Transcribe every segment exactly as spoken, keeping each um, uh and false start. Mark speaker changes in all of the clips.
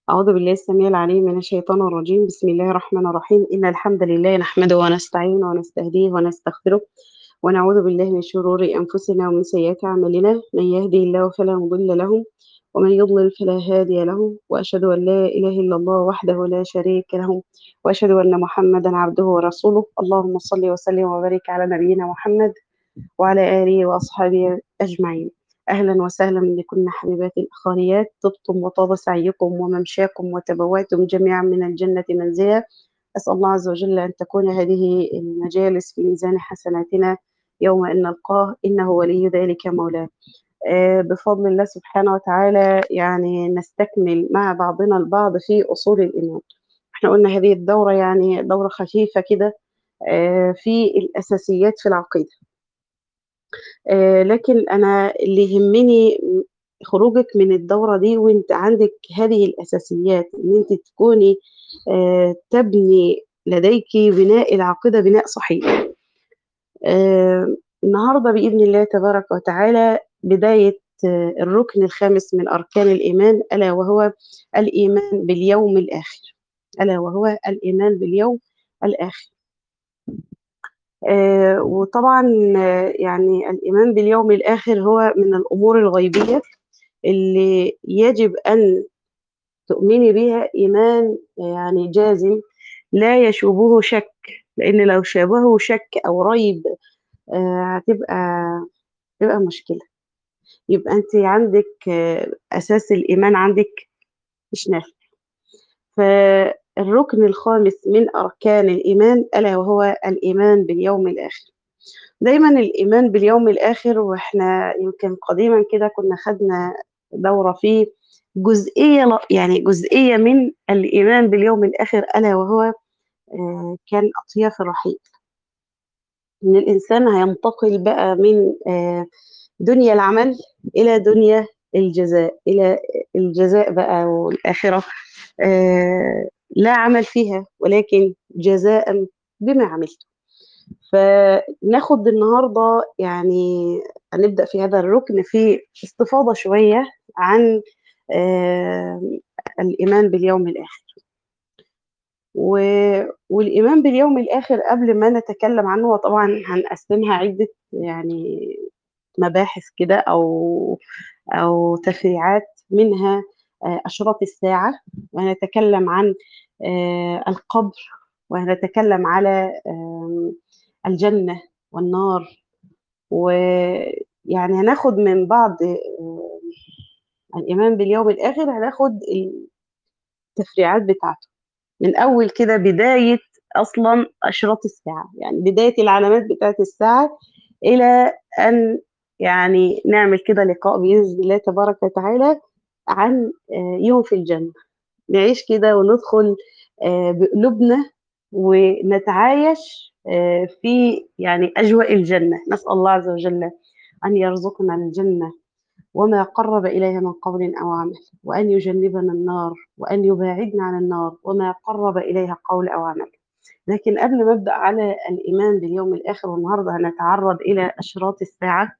Speaker 1: أعوذ بالله السميع العليم من الشيطان الرجيم. بسم الله الرحمن الرحيم. إن الحمد لله نحمده ونستعينه ونستهديه ونستغفره ونعوذ بالله من شرور أنفسنا ومن سيئات أعمالنا. من يهدي الله فلا مضل له ومن يضلل فلا هادي له، وأشهد أن لا إله إلا الله وحده لا شريك له، وأشهد أن محمدا عبده ورسوله. اللهم صل وسلم وبارك على نبينا محمد وعلى آله وأصحابه أجمعين. أهلا وسهلا بكم حبيباتي الأخوانيات، طبتم وطاب سعيكم وممشاكم وتبوأتم جميعا من الجنة منزلا. أسأل الله عز وجل أن تكون هذه المجالس في ميزان حسناتنا يوم أن نلقاه، إنه ولي ذلك مولاه. آه، بفضل الله سبحانه وتعالى يعني نستكمل مع بعضنا البعض في أصول الإيمان. احنا قلنا هذه الدورة يعني دورة خفيفة كده آه، في الأساسيات في العقيدة. آآ لكن أنا اللي يهمني م خروجِك من الدورة دي وأنتِ عندِك هذه الأساسيات، إن أنتِ تكوني آآ تبني لديكِ بناء العقيدة بناء صحيح. آآ النهارده بإذن الله تبارك وتعالى بداية آه، الركن الخامس من أركان الإيمان، ألا وهو الإيمان باليوم الآخر، ألا وهو الإيمان باليوم الآخر. آآ وطبعًا آه، يعني الإيمان باليوم الآخر هو من الأمور الغيبية اللي يجب أن تؤمني بها إيمان يعني جازم لا يشوبه شك، لإن لو شابهه شك أو ريب آآ هتبقى هتبقى مشكلة. يبقى أنتِ عندِك آه، أساس الإيمان عندِك مش نافع. فالركن الخامس من أركان الإيمان ألا وهو الإيمان باليوم الآخر. دايمًا الإيمان باليوم الآخر، وإحنا يمكن قديمًا كده كنا خدنا دورة فيه جزئية ل يعني جزئية من الإيمان باليوم الآخر، ألا وهو آآ كان أطياف الرحيل. إن الإنسان هينتقل بقى من آآ دنيا العمل إلى دنيا الجزاء، إلى الجزاء بقى والآخرة آآ لا عمل فيها ولكن جزاءً بما عملتم. فناخد النهارده يعني هنبدأ في هذا الركن في استفاضة شوية عن آآ الإيمان باليوم الآخر. و والإيمان باليوم الآخر قبل ما نتكلم عنه، هو طبعًا هنقسمها عدة يعني مباحث كده أو أو تفريعات، منها آآ أشراط الساعة، وهنتكلم عن آآ القبر، وهنتكلم على آمم الجنة والنار، ويعني هناخد من بعض آآ الإيمان باليوم الآخر، هناخد التفريعات بتاعته، من أول كده بداية أصلًا أشراط الساعة، يعني بداية العلامات بتاعة الساعة، إلى أن يعني نعمل كده لقاء بإذن الله تبارك وتعالى عن آآ يوم في الجنة. نعيش كده وندخل آآ بقلوبنا ونتعايش آآ في يعني أجواء الجنة. نسأل الله عز وجل أن يرزقنا الجنة وما قرب إليها من قول أو عمل، وأن يجنبنا النار وأن يباعدنا عن النار وما قرب إليها قول أو عمل. لكن قبل ما أبدأ على الإيمان باليوم الآخر، والنهارده هنتعرض إلى أشراط الساعة،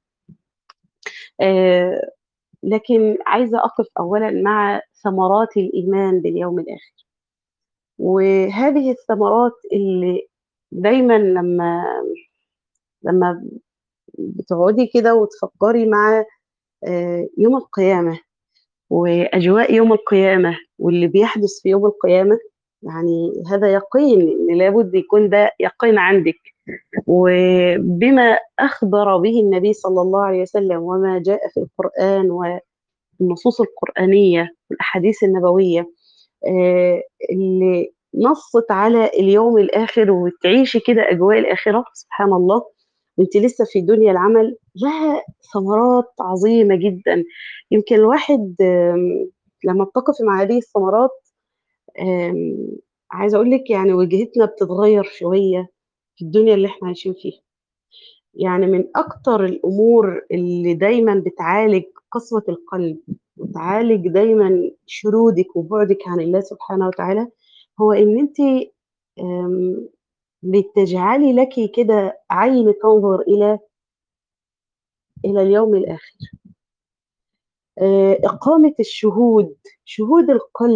Speaker 1: آآ لكن عايزة أقف أولًا مع ثمرات الإيمان باليوم الآخر. وهذه الثمرات اللي دايمًا لمّا لمّا بتقعدي كده وتفكّري مع آآ يوم القيامة وأجواء يوم القيامة واللي بيحدث في يوم القيامة، يعني هذا يقين، إن لابد يكون ده يقين عندِك. وبما أخبر به النبي صلى الله عليه وسلم وما جاء في القرآن والنصوص القرآنية والأحاديث النبوية آآ اللي نصّت على اليوم الآخر، وتعيشي كده أجواء الآخرة، سبحان الله، وأنتِ لسه في دنيا العمل، لها ثمرات عظيمة جدًا. يمكن الواحد آمم لمّا بتقفي مع هذه الثمرات، آمم عايزة أقول لِك يعني وجهتنا بتتغيّر شوية في الدنيا اللي إحنا عايشين فيها. يعني من أكتر الأمور اللي دايمًا بتعالج قسوة القلب، وتعالج دايمًا شرودِك وبُعدِك عن الله سبحانه وتعالى، هو إن أنتِ آمم، بتجعلي لكِ كده عين تنظر إلى إلى اليوم الآخر. آآ، إقامة الشهود، شهود القلب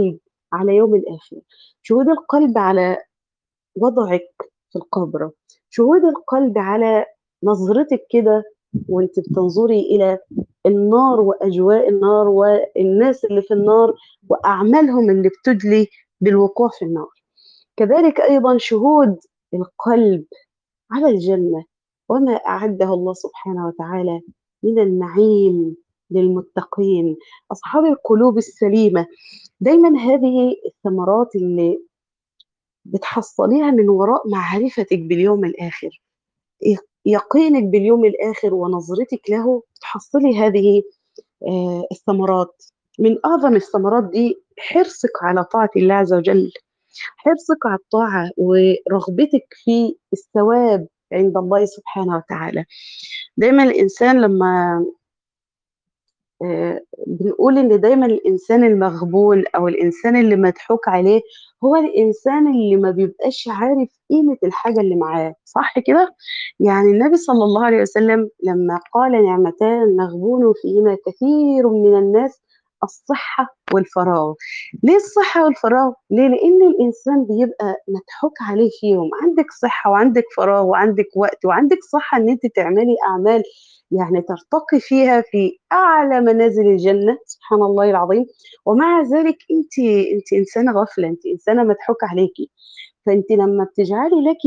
Speaker 1: على يوم الآخر، شهود القلب على وضعِك في القبر، شهود القلب على نظرتِك كده وأنتِ بتنظري إلى النار وأجواء النار والناس اللي في النار وأعمالهم اللي بتُدلي بالوقوع في النار. كذلك أيضًا شهود القلب على الجنة وما أعدّه الله سبحانه وتعالى من النعيم للمتقين، أصحاب القلوب السليمة. دايمًا هذه الثمرات اللي بتحصّليها من وراء معرفتِك باليوم الآخر، ي يقينِك باليوم الآخر ونظرتِك له، تحصّلي هذه آآ الثمرات. من أعظم الثمرات دي حرصِك على طاعة الله عز وجل، حرصِك على الطاعة ورغبتِك في الثواب عند الله سبحانه وتعالى. دايمًا الإنسان لمّا آآ بنقول إن دايمًا الإنسان المغبون أو الإنسان اللي مضحوك عليه، هو الإنسان اللي ما بيبقاش عارف قيمة الحاجة اللي معاه، صح كده؟ يعني النبي صلى الله عليه وسلم لمّا قال: "نعمتان مغبون فيهما كثير من الناس، الصحة والفراغ." ليه الصحة والفراغ؟ ليه؟ لإن الإنسان بيبقى مضحوك عليه فيهم، عندِك صحة وعندِك فراغ وعندِك وقت وعندِك صحة إن أنتِ تعملي أعمال يعني ترتقي فيها في أعلى منازل الجنة، سبحان الله العظيم، ومع ذلك أنتِ أنتِ إنسانة غافلة، أنتِ إنسانة مضحوك عليكِ، فأنتِ لمّا بتجعلي لكِ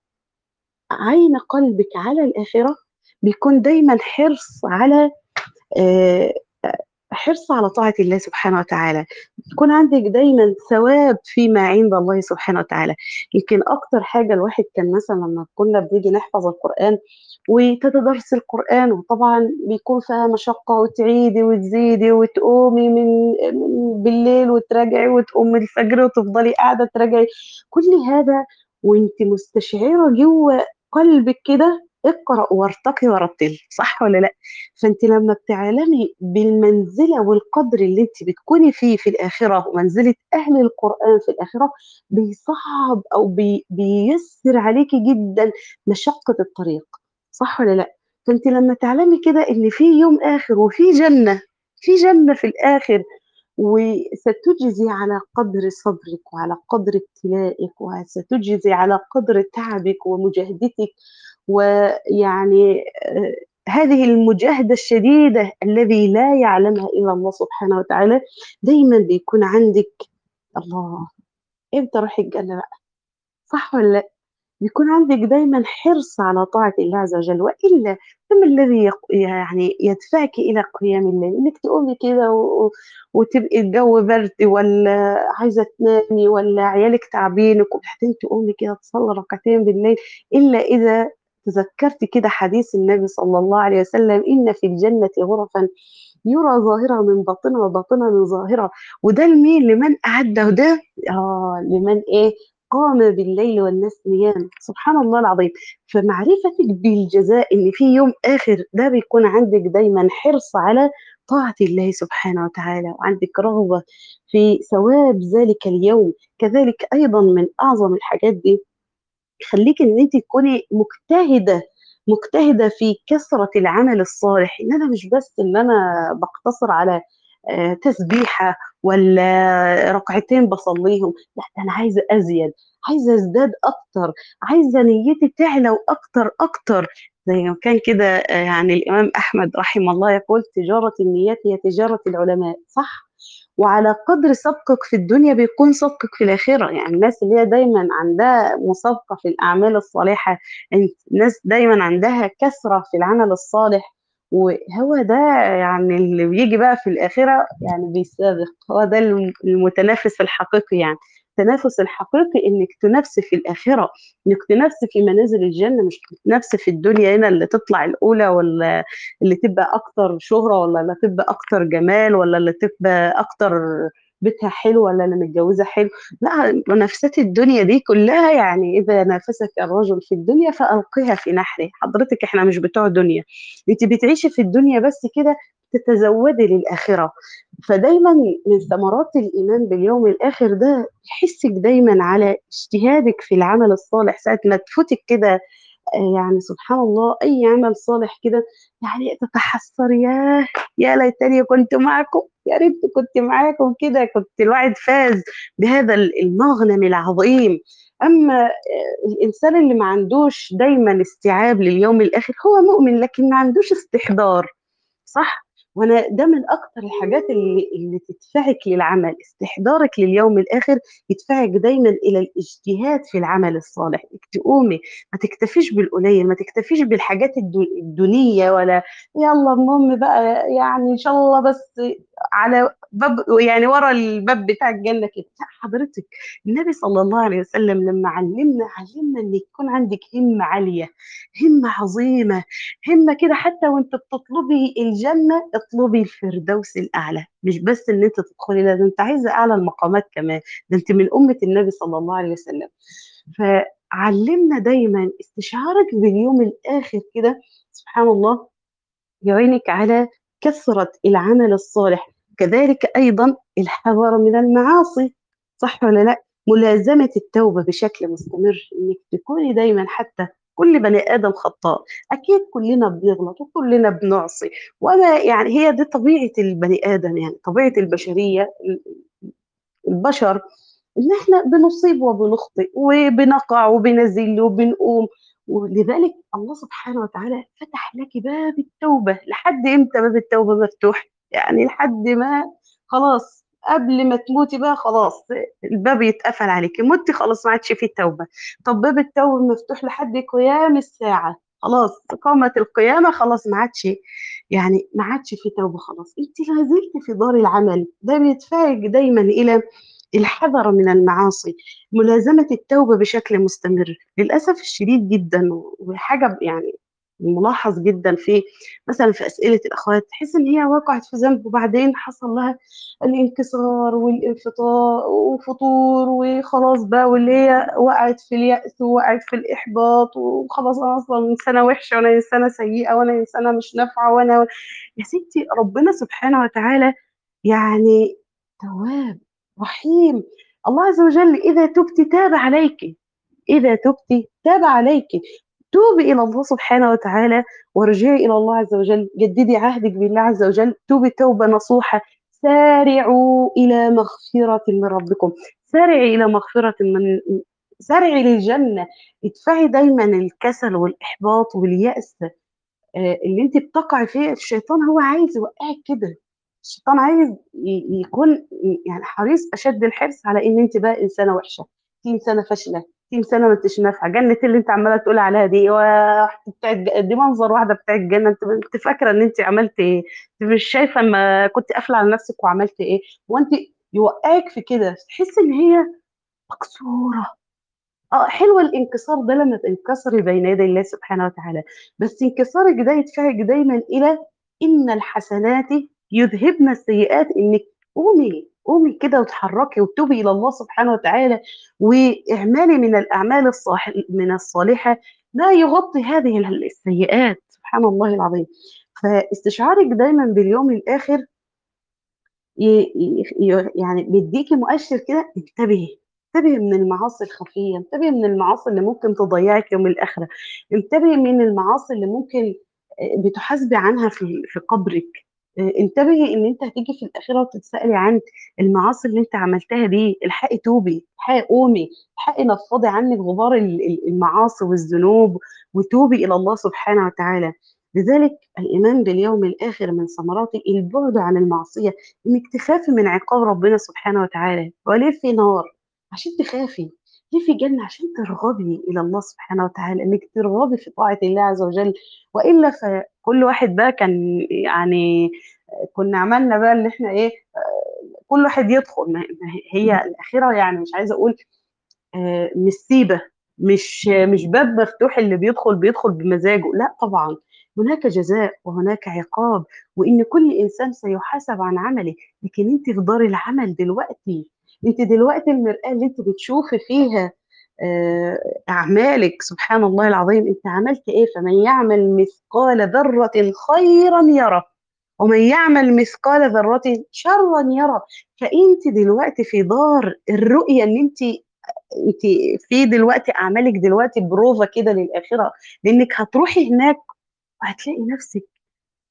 Speaker 1: عين قلبِك على الآخرة، بيكون دايمًا حرص على آآ حرص على طاعة الله سبحانه وتعالى، يكون عندِك دايمًا ثواب فيما عند الله سبحانه وتعالى. يمكن أكتر حاجة الواحد كان مثلًا لمّا كنا بنيجي نحفظ القرآن وتتدارسي القرآن وطبعًا بيكون فيها مشقة وتعيدي وتزيدي وتقومي من من بالليل وتراجعي وتقومي الفجر وتفضلي قاعدة تراجعي، كل هذا وأنتِ مستشعرة جوّه قلبِك كده اقرأ وارتقي ورتلي، صح والّا لأ؟ فأنتِ لمّا بتعلمي بالمنزلة والقدر اللي أنتِ بتكوني فيه في الآخرة ومنزلة أهل القرآن في الآخرة، بيصعّب أو بي بييسّر عليكِ جدًا مشقة الطريق، صح والّا لأ؟ فأنتِ لمّا تعلمي كده إن في يوم آخر وفي جنة، في جنة في الآخر وستُجزي على قدر صبرِك وعلى قدر ابتلائِك وستُجزي على قدر تعبِك ومجاهدتِك ويعني آآ هذه المجاهدة الشديدة الذي لا يعلمها إلا الله سبحانه وتعالى، دايمًا بيكون عندِك الله! إمتى أروح الجنة بقى، صح والّا لأ؟ بيكون عندِك دايمًا حرص على طاعة الله عز وجل، وإلا فما الذي يق يعني يدفعِك إلى قيام الليل؟ إنِّك تقومي كده و وتبقي الجو برد والّا عايزة تنامي والّا عيالِك تعبينِك وبعدين تقومي كده تصلّي ركعتين بالليل، إلا إذا تذكرتِ كده حديث النبي صلى الله عليه وسلم: "إن في الجنة غرفًا يُرى ظاهرها من باطنها وباطنها من ظاهرها." وده لمين؟ لمن أعده ده آه، لمن إيه؟ قام بالليل والناس نيام، سبحان الله العظيم. فمعرفتِك بالجزاء إن في يوم آخر ده بيكون عندِك دايمًا حرص على طاعة الله سبحانه وتعالى، وعندِك رغبة في ثواب ذلك اليوم. كذلك أيضًا من أعظم الحاجات دي يخلّيكِ إن أنتِ تكوني مجتهدة، مجتهدة في كثرة العمل الصالح، إن أنا مش بس إن أنا باقتصر على آآ تسبيحة والّا ركعتين باصلّيهم، لأ ده أنا عايزة أزيد، عايزة أزداد أكتر، عايزة نيّتي تعلى وأكتر، أكتر، زي ما كان كده آآ يعني الإمام أحمد رحمه الله يقول: "تجارة النيات هي تجارة العلماء." صح؟ وعلى قدر سبقِك في الدنيا بيكون سبقِك في الآخرة، يعني الناس اللي هي دايمًا عندها مسابقة في الأعمال الصالحة، أنت ناس دايمًا عندها كثرة في العمل الصالح، وهو ده يعني اللي بييجي بقى في الآخرة يعني بيسابق، هو ده الم المتنافس الحقيقي يعني، التنافس الحقيقي إنِّك تنافسي في الآخرة، إنِّك تنافسي في منازل الجنة، مش تنافسي في الدنيا هنا اللي تطلع الأولى والّا اللي تبقى أكتر شهرة والّا اللي تبقى أكتر جمال والّا اللي تبقى أكتر بيتها حلو والّا اللي متجوزة حلو، لأ منافسات الدنيا دي كلّها يعني إذا نافسك الرجل في الدنيا فألقها في نحره، حضرتِك إحنا مش بتوع دنيا، أنتِ بتعيشي في الدنيا بس كده تتزودي للآخرة، فدايمًا من ثمرات الإيمان باليوم الآخر ده يحثِّك دايمًا على اجتهادِك في العمل الصالح، ساعة ما تفوتِك كده آآ يعني سبحان الله أي عمل صالح كده يعني تتحسّري ياه! يا ليتني كنت معكم. يا ريت كنت معاكم كده، كنت الواحد فاز بهذا ال المغنم العظيم. أمّا آآ الإنسان اللي ما عندوش دايمًا استيعاب لليوم الآخر هو مؤمن لكن ما عندوش استحضار. صح؟ وأنا ده من أكتر الحاجات اللي اللي تدفعِك للعمل، استحضارِك لليوم الآخر يدفعِك دايمًا إلى الاجتهاد في العمل الصالح، إنِّك تقومي ما تكتفيش بالقليل، ما تكتفيش بالحاجات الد الدونية ولا يالّا المهم بقى يعني إن شاء الله بس على باب يعني ورا الباب بتاع الجنة كده، لأ حضرتِك النبي صلى الله عليه وسلم لمّا علّمنا، علّمنا إن يكون عندِك همة عالية، همة عظيمة، همة كده حتى وأنتِ بتطلبي الجنة اطلبي الفردوس الأعلى، مش بس إن أنتِ تدخلي، لا ده أنتِ عايزة أعلى المقامات كمان، ده أنتِ من أمة النبي صلى الله عليه وسلم. فعلّمنا دايمًا استشعارِك باليوم الآخر كده سبحان الله يعينِك على كثرة العمل الصالح، كذلك أيضًا الحذر من المعاصي، صح والّا لأ؟ ملازمة التوبة بشكل مستمر، إنِّك تكوني دايمًا حتى كل بني آدم خطّاء، أكيد كلنا بنغلط وكلنا بنعصي، وأنا يعني هي دي طبيعة البني آدم يعني، طبيعة البشرية ال البشر إن إحنا بنصيب وبنخطئ وبنقع وبنزل وبنقوم، ولذلك الله سبحانه وتعالى فتح لكِ باب التوبة، لحد إمتى باب التوبة مفتوح؟ يعني لحد ما خلاص قبل ما تموتي بقى خلاص الباب يتقفل عليكِ، مُتِ خلاص ما عادش في توبة، طب باب التوبة مفتوح لحد قيام الساعة، خلاص قامت القيامة خلاص ما عادش يعني ما عادش في توبة خلاص، أنتِ لا زلتِ في دار العمل، ده بيدفعِك دايمًا إلى الحذر من المعاصي، ملازمة التوبة بشكل مستمر، للأسف الشديد جدًا وحاجة ب يعني ملاحظ جدًا في مثلًا في أسئلة الأخوات، تحسّي إن هي وقعت في ذنب وبعدين حصل لها الانكسار والانفطا وفتور وخلاص بقى واللي هي وقعت في اليأس ووقعت في الإحباط وخلاص أنا أصلًا إنسانة وحشة وأنا إنسانة سيئة وأنا إنسانة مش نافعة وأنا يا ستي ربنا سبحانه وتعالى يعني تواب رحيم، الله عز وجل إذا تُبتِ تاب عليكِ، إذا تُبتِ تاب عليكِ، توبي إلى الله سبحانه وتعالى وارجعي إلى الله عز وجل، جددي عهدِك بالله عز وجل، توبي توبة نصوحة، سارعوا إلى مغفرة من ربكم، سارعي إلى مغفرة من سارعي للجنة، ادفعي دايمًا الكسل والإحباط واليأس آآ اللي أنتِ بتقعي فيه، الشيطان هو عايز يوقّعِك كده، الشيطان عايز ي يكون ي يعني حريص أشد الحرص على إن أنتِ بقى إنسانة وحشة، أنتِ إنسانة فاشلة، أنتِ إنسانة ما أنتيش نافعة، جنة اللي أنتِ عمّالة تقولي عليها دي واحدة بتاعة ج دي منظر واحدة بتاعة جنة، أنتِ أنتِ فاكرة إن أنتِ عملتِ إيه؟ أنتِ مش شايفة أمّا كنتِ قافلة على نفسِك وعملتِ إيه؟ هو أنتِ يوقّعِك في كده، تحسّي إن هي مكسورة. آه، حلو الانكسار ده لمّا تنكسري بين يدي الله سبحانه وتعالى، بس انكسارِك ده يدفعِك دايمًا إلى إن الحسنات يذهبن السيئات، إنِّك قومي، قومي كده واتحرّكي وتوبي إلى الله سبحانه وتعالى، واعملي من الأعمال الصاح من الصالحة ما يغطي هذه ال السيئات، سبحان الله العظيم. فاستشعارِك دايمًا باليوم الآخر ي ي ي يعني بيدّيكِ مؤشِّر كده انتبهي، انتبهي من المعاصي الخفية، انتبهي من المعاصي اللي ممكن تضيّعِك يوم الآخرة، انتبهي من المعاصي اللي ممكن آآ بتحاسبي عنها في ال في قبرِك، آآ انتبهي إن أنتِ هتيجي في الآخرة وتتسألي عن المعاصي اللي أنتِ عملتيها دي، الحقي توبي، الحقي قومي، الحقي نفّضي عنِّك غبار ال ال المعاصي والذنوب وتوبي إلى الله سبحانه وتعالى. لذلك الإيمان باليوم الآخر من ثمراته البُعد عن المعصية، إنِّك تخافي من عقاب ربنا سبحانه وتعالى، هو ليه في نار؟ عشان تخافي، ليه في جنة؟ عشان ترغبي إلى الله سبحانه وتعالى، إنِّك ترغبي في طاعة الله عز وجل، وإلا فكل واحد بقى كان يعني كنا عملنا بقى اللي إحنا إيه، كل واحد يدخل ما ما هي الآخرة يعني مش عايزة أقول آآ مش سيبة، مش مش باب مفتوح اللي بيدخل بيدخل بمزاجه، لأ طبعًا، هناك جزاء وهناك عقاب، وإن كل إنسان سيحاسب عن عمله، لكن أنتِ في دار العمل دلوقتي، أنتِ دلوقتي المرآة اللي أنتِ بتشوفي فيها آآ أعمالِك، سبحان الله العظيم، أنتِ عملتِ إيه؟ فمن يعمل مثقال ذرة خيرًا يره، ومن يعمل مثقال ذرة شرًا يره، فأنتِ دلوقتي في دار الرؤية إن أنتِ أنتِ في دلوقتي أعمالِك دلوقتي بروفة كده للآخرة، لإنِّك هتروحي هناك وهتلاقي نفسِك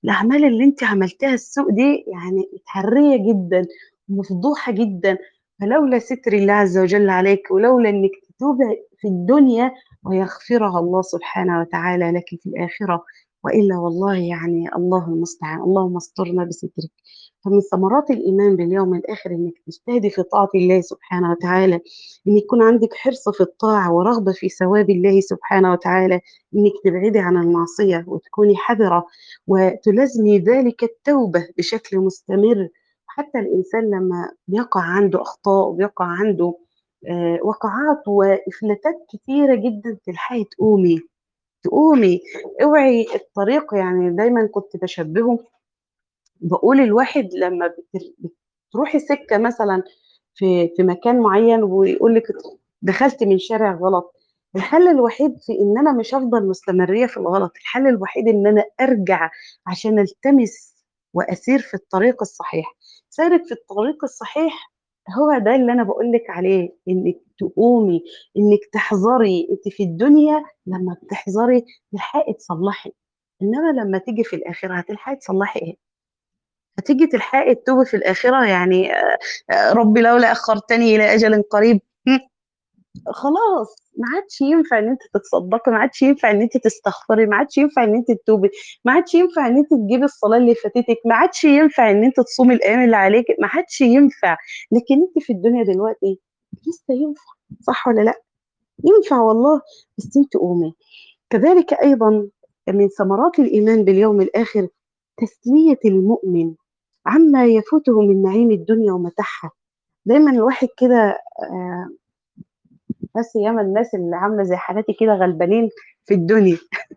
Speaker 1: الأعمال اللي أنتِ عملتيها السوء دي يعني متهرية جدًا ومفضوحة جدًا، فلولا ستر الله عز وجل عليكِ ولولا إنِّك تتوبي في الدنيا ويغفرها الله سبحانه وتعالى لكِ في الآخرة، وإلا والله يعني الله المستعان، اللهم استرنا بسترِك. فمن ثمرات الإيمان باليوم الآخر إنِّك تجتهدي في طاعة الله سبحانه وتعالى، إن يكون عندِك حرص في الطاعة ورغبة في ثواب الله سبحانه وتعالى، إنِّك تبعدي عن المعصية وتكوني حذرة وتلازمي ذلك التوبة بشكل مستمر. حتى الإنسان لما بيقع عنده أخطاء وبيقع عنده آه، وقعات وإفلاتات كتيرة جدا، تلحقي تقومي تقومي اوعي الطريق. يعني دايما كنت بشبهه، بقول الواحد لما بتر- بتروحي سكة مثلا في في مكان معين ويقول لك دخلت من شارع غلط، الحل الوحيد في ان انا مش هفضل مستمريه في الغلط، الحل الوحيد ان انا ارجع عشان التمس واسير في الطريق الصحيح. سيرك في الطريق الصحيح هو ده اللي انا بقول لك عليه، انك تقومي، انك تحذري. انت في الدنيا لما بتحذري تلحقي تصلحي، انما لما تيجي في الاخره هتلحقي تصلحي ايه؟ هتيجي تلحقي تتوبي في الآخرة يعني آآ رب لولا أخرتني إلى أجل قريب. هم، خلاص ما عادش ينفع إن أنتِ تتصدقي، ما عادش ينفع إن أنتِ تستغفري، ما عادش ينفع إن أنتِ تتوبي، ما عادش ينفع إن أنتِ تجيبي الصلاة اللي فاتتِك، ما عادش ينفع إن أنتِ تصومي الأيام اللي عليكِ، ما عادش ينفع. لكن أنتِ في الدنيا دلوقتي لسه ينفع، صح والّا لأ؟ ينفع والله، بس أنتِ قومي. كذلك أيضًا من ثمرات الإيمان باليوم الآخر تسلية المؤمن عما يفوته من نعيم الدنيا ومتاعها. دايمًا الواحد كده آآ لا سيما الناس اللي عاملة زي حالاتي كده غلبانين في الدنيا،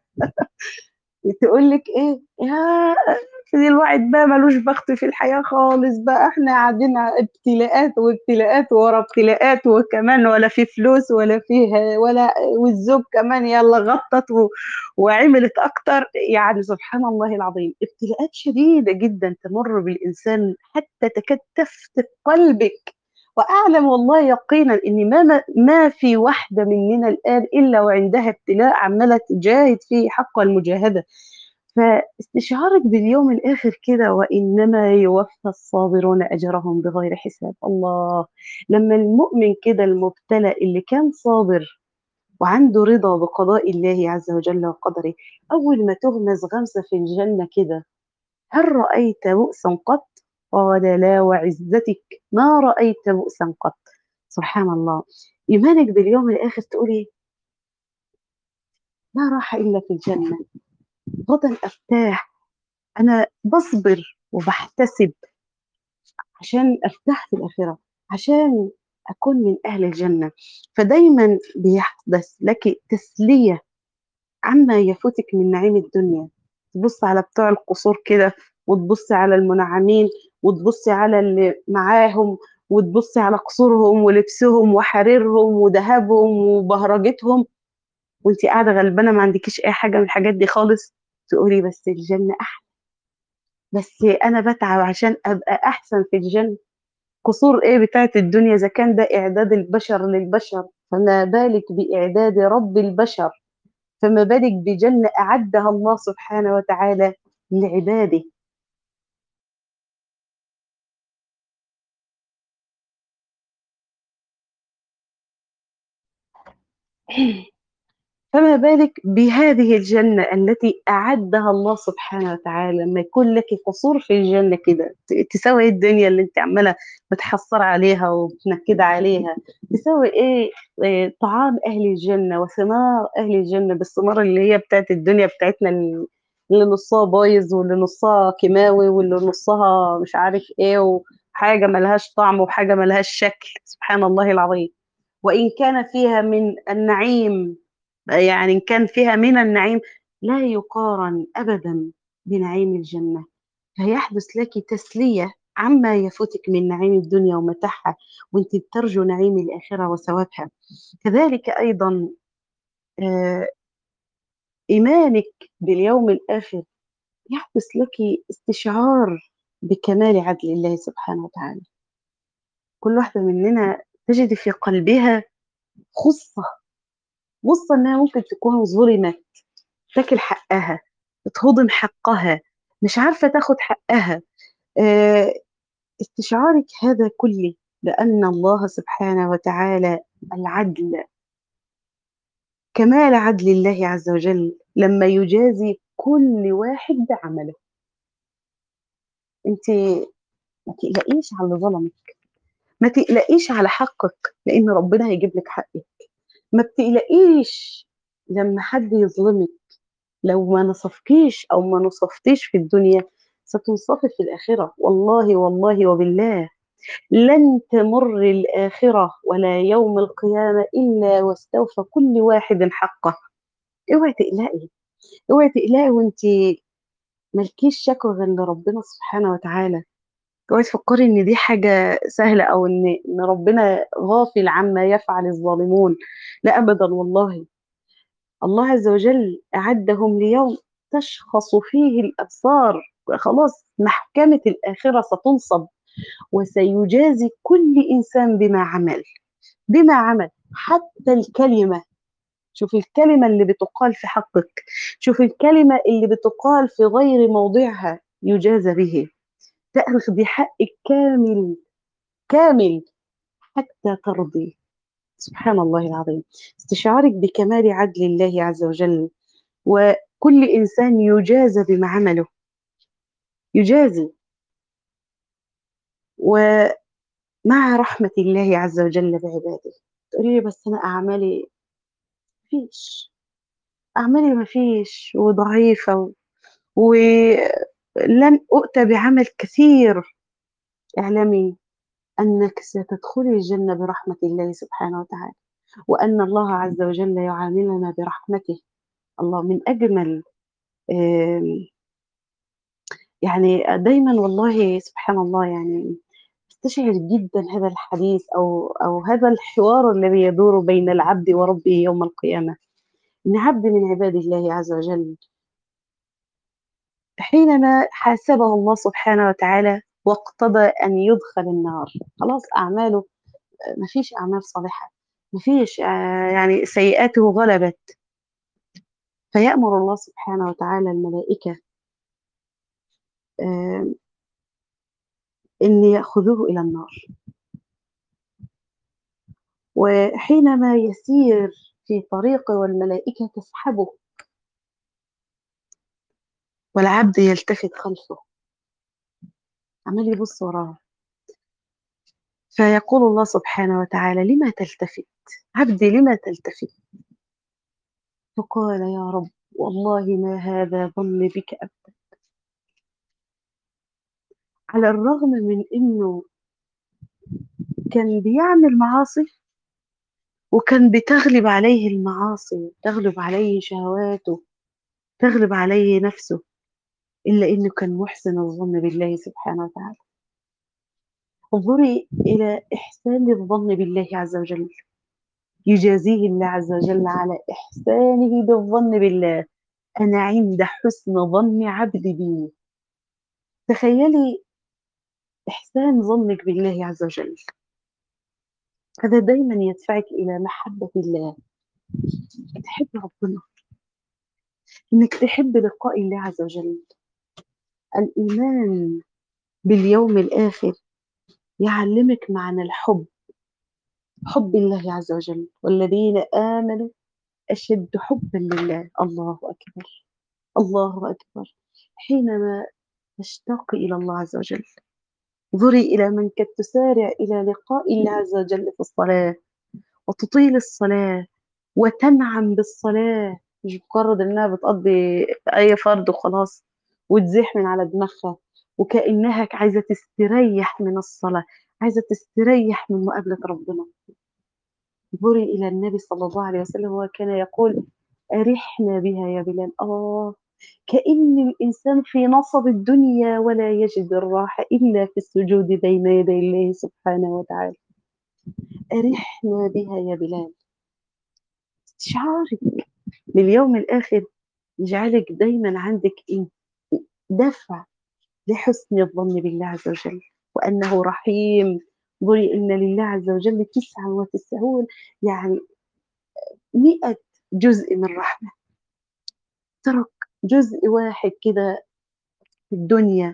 Speaker 1: تقول لِك إيه، ياه! الواحد بقى ما لوش بخت في الحياة خالص بقى، إحنا قاعدين ع ابتلاءات وابتلاءات ورا ابتلاءات، وكمان ولا في فلوس ولا فيه ولا والزوج كمان يالّا غطّت و وعملت أكتر. يعني سبحان الله العظيم، ابتلاءات شديدة جدًا تمُر بالإنسان حتى تكاد تفتق قلبِك. وأعلم والله يقينًا إن ما ما ما في واحدة مننا الآن إلا وعندها ابتلاء عمّالة تجاهد فيه حق المجاهدة. فاستشعارِك باليوم الآخر كده وإنما يوفى الصابرون أجرهم بغير حساب، الله! لمّا المؤمن كده المبتلى اللي كان صابر وعنده رضا بقضاء الله عز وجل وقدره، أول ما تغمس غمسة في الجنة كده، هل رأيت بؤسا قط؟ قال لا وعزتك ما رأيت بؤسا قط. سبحان الله. إيمانِك باليوم الآخر تقولي لا راحة إلا في الجنة، غدًا أرتاح، أنا باصبر وباحتسب عشان أرتاح في الآخرة، عشان أكون من أهل الجنة. فدايمًا بيحدث لكِ تسلية عما يفوتِك من نعيم الدنيا، تبُصّي على بتوع القصور كده، وتبُصّي على المنعمين، وتبُصّي على اللي معاهم، وتبُصّي على قصورهم ولبسهم وحريرهم ودهبهم وبهرجتهم، وأنتِ قاعدة غلبانة ما عندكيش أي حاجة من الحاجات دي خالص، تقولي بس الجنة أحلى، بس أنا باتعب عشان أبقى أحسن في الجنة. قصور إيه بتاعة الدنيا إذا كان ده إعداد البشر للبشر، فما بالِك بإعداد رب البشر، فما بالِك بجنة أعدها الله سبحانه وتعالى لعباده. فما بالِك بهذه الجنة التي أعدها الله سبحانه وتعالى، لمّا يكون لكِ قصور في الجنة كده، ت تساوي إيه الدنيا اللي أنتِ عمّالة متحسّرة عليها ومتنكدة عليها، تساوي إيه آآ طعام أهل الجنة وثمار أهل الجنة بالثمار اللي هي بتاعة الدنيا بتاعتنا ال اللي نُصّها بايظ واللي نُصّها كيماوي واللي نُصّها مش عارف إيه، وحاجة ما لهاش طعم وحاجة ما لهاش شكل، سبحان الله العظيم. وإن كان فيها من النعيم، يعني إن كان فيها من النعيم لا يقارن أبدًا بنعيم الجنة، فيحدث لكِ تسلية عما يفوتِك من نعيم الدنيا ومتاعها، وأنتِ بترجو نعيم الآخرة وثوابها. كذلك أيضًا آآ إيمانِك باليوم الآخر يحدث لكِ استشعار بكمال عدل الله سبحانه وتعالى. كل واحدة مننا تجد في قلبها غصة، غصة إنها ممكن تكون ظُلمت، تاكل حقها، اتهضم حقها، مش عارفة تاخد حقها. آه، استشعارك هذا كله بأن الله سبحانه وتعالى العدل، كمال عدل الله عز وجل لما يجازي كل واحد بعمله. انت ما تقلقيش على اللي ظلمك، ما تقلقيش على حقك، لان ربنا هيجيب لك حقك. ما بتقلقيش لما حد يظلمك، لو ما نصفكيش او ما نصفتيش في الدنيا ستنصفي في الاخره. والله والله وبالله لن تمر الاخره ولا يوم القيامه الا واستوفى كل واحد حقه. اوعي تقلقي، اوعي تقلقي وانت مالكيش شكوى غير لربنا سبحانه وتعالى. اوعي تفكري ان دي حاجة سهلة او ان ان ربنا غافل عما يفعل الظالمون. لا ابدا والله. الله عز وجل اعدهم ليوم تشخص فيه الابصار. خلاص محكمة الاخرة ستنصب، وسيجازي كل انسان بما عمل، بما عمل. حتى الكلمة، شوف الكلمة اللي بتقال في حقك، شوف الكلمة اللي بتقال في غير موضعها يجازى به. تأخذ بحقك كامل كامل حتى ترضي. سبحان الله العظيم. استشعارك بكمال عدل الله عز وجل، وكل إنسان يجازى بما عمله، يجازي. ومع رحمة الله عز وجل بعباده. تقولي لي بس أنا أعمالي فيش، أعمالي ما فيش وضعيفة، ولن أؤتى بعمل كثير. اعلمي أنك ستدخلي الجنة برحمة الله سبحانه وتعالى، وأن الله عز وجل يعاملنا برحمته. الله من أجمل. آم، يعني دايما والله سبحان الله، يعني استشعر جدا هذا الحديث أو أو هذا الحوار الذي يدور بين العبد وربه يوم القيامة. إن عبد من عباد الله عز وجل حينما حاسبه الله سبحانه وتعالى واقتضى أن يدخل النار، خلاص أعماله ما فيش أعمال صالحة، ما فيش، آه، يعني سيئاته غلبت. فيأمر الله سبحانه وتعالى الملائكة آه، أن يأخذوه إلى النار. وحينما يسير في طريقه والملائكة تسحبه والعبد يلتفت خلفه، عمال يبص وراه، فيقول الله سبحانه وتعالى: لما تلتفت عبدي، لما تلتفت؟ فقال: يا رب والله ما هذا ظن بك أبدا. على الرغم من أنه كان بيعمل معاصي، وكان بتغلب عليه المعاصي، تغلب عليه شهواته، تغلب عليه نفسه، إلا إنه كان محسن الظن بالله سبحانه وتعالى. انظري إلى إحسان الظن بالله عز وجل، يجازيه الله عز وجل على إحسانه بالظن بالله. أنا عند حسن ظن عبدي بي. تخيلي إحسان ظنك بالله عز وجل، هذا دايما يدفعك إلى محبة الله، تحب ربنا، إنك تحب لقاء الله عز وجل. الإيمان باليوم الآخر يعلمك معنى الحب، حب الله عز وجل. والذين آمنوا أشد حبا لله. الله أكبر، الله أكبر. حينما تشتاقي إلى الله عز وجل، انظري إلى من كانت تسارع إلى لقاء الله عز وجل في الصلاة، وتطيل الصلاة، وتنعم بالصلاة، مش مجرد إنها بتقضي أي فرض وخلاص وتزيح من على دماغها، وكأنها عايزة تستريح من الصلاة، عايزة تستريح من مقابلة ربنا. انظري إلى النبي صلى الله عليه وسلم وكان يقول: أرحنا بها يا بلال. آه، كأن الإنسان في نصب الدنيا ولا يجد الراحة إلا في السجود بين يدي الله سبحانه وتعالى. أرحنا بها يا بلال. استشعارك لليوم الآخر يجعلك دايما عندك إن- دفع لحسن الظن بالله عز وجل، وأنه رحيم. انظري إن لله عز وجل تسعة وتسعون، يعني مئة جزء من رحمة، ترك جزء واحد كده في الدنيا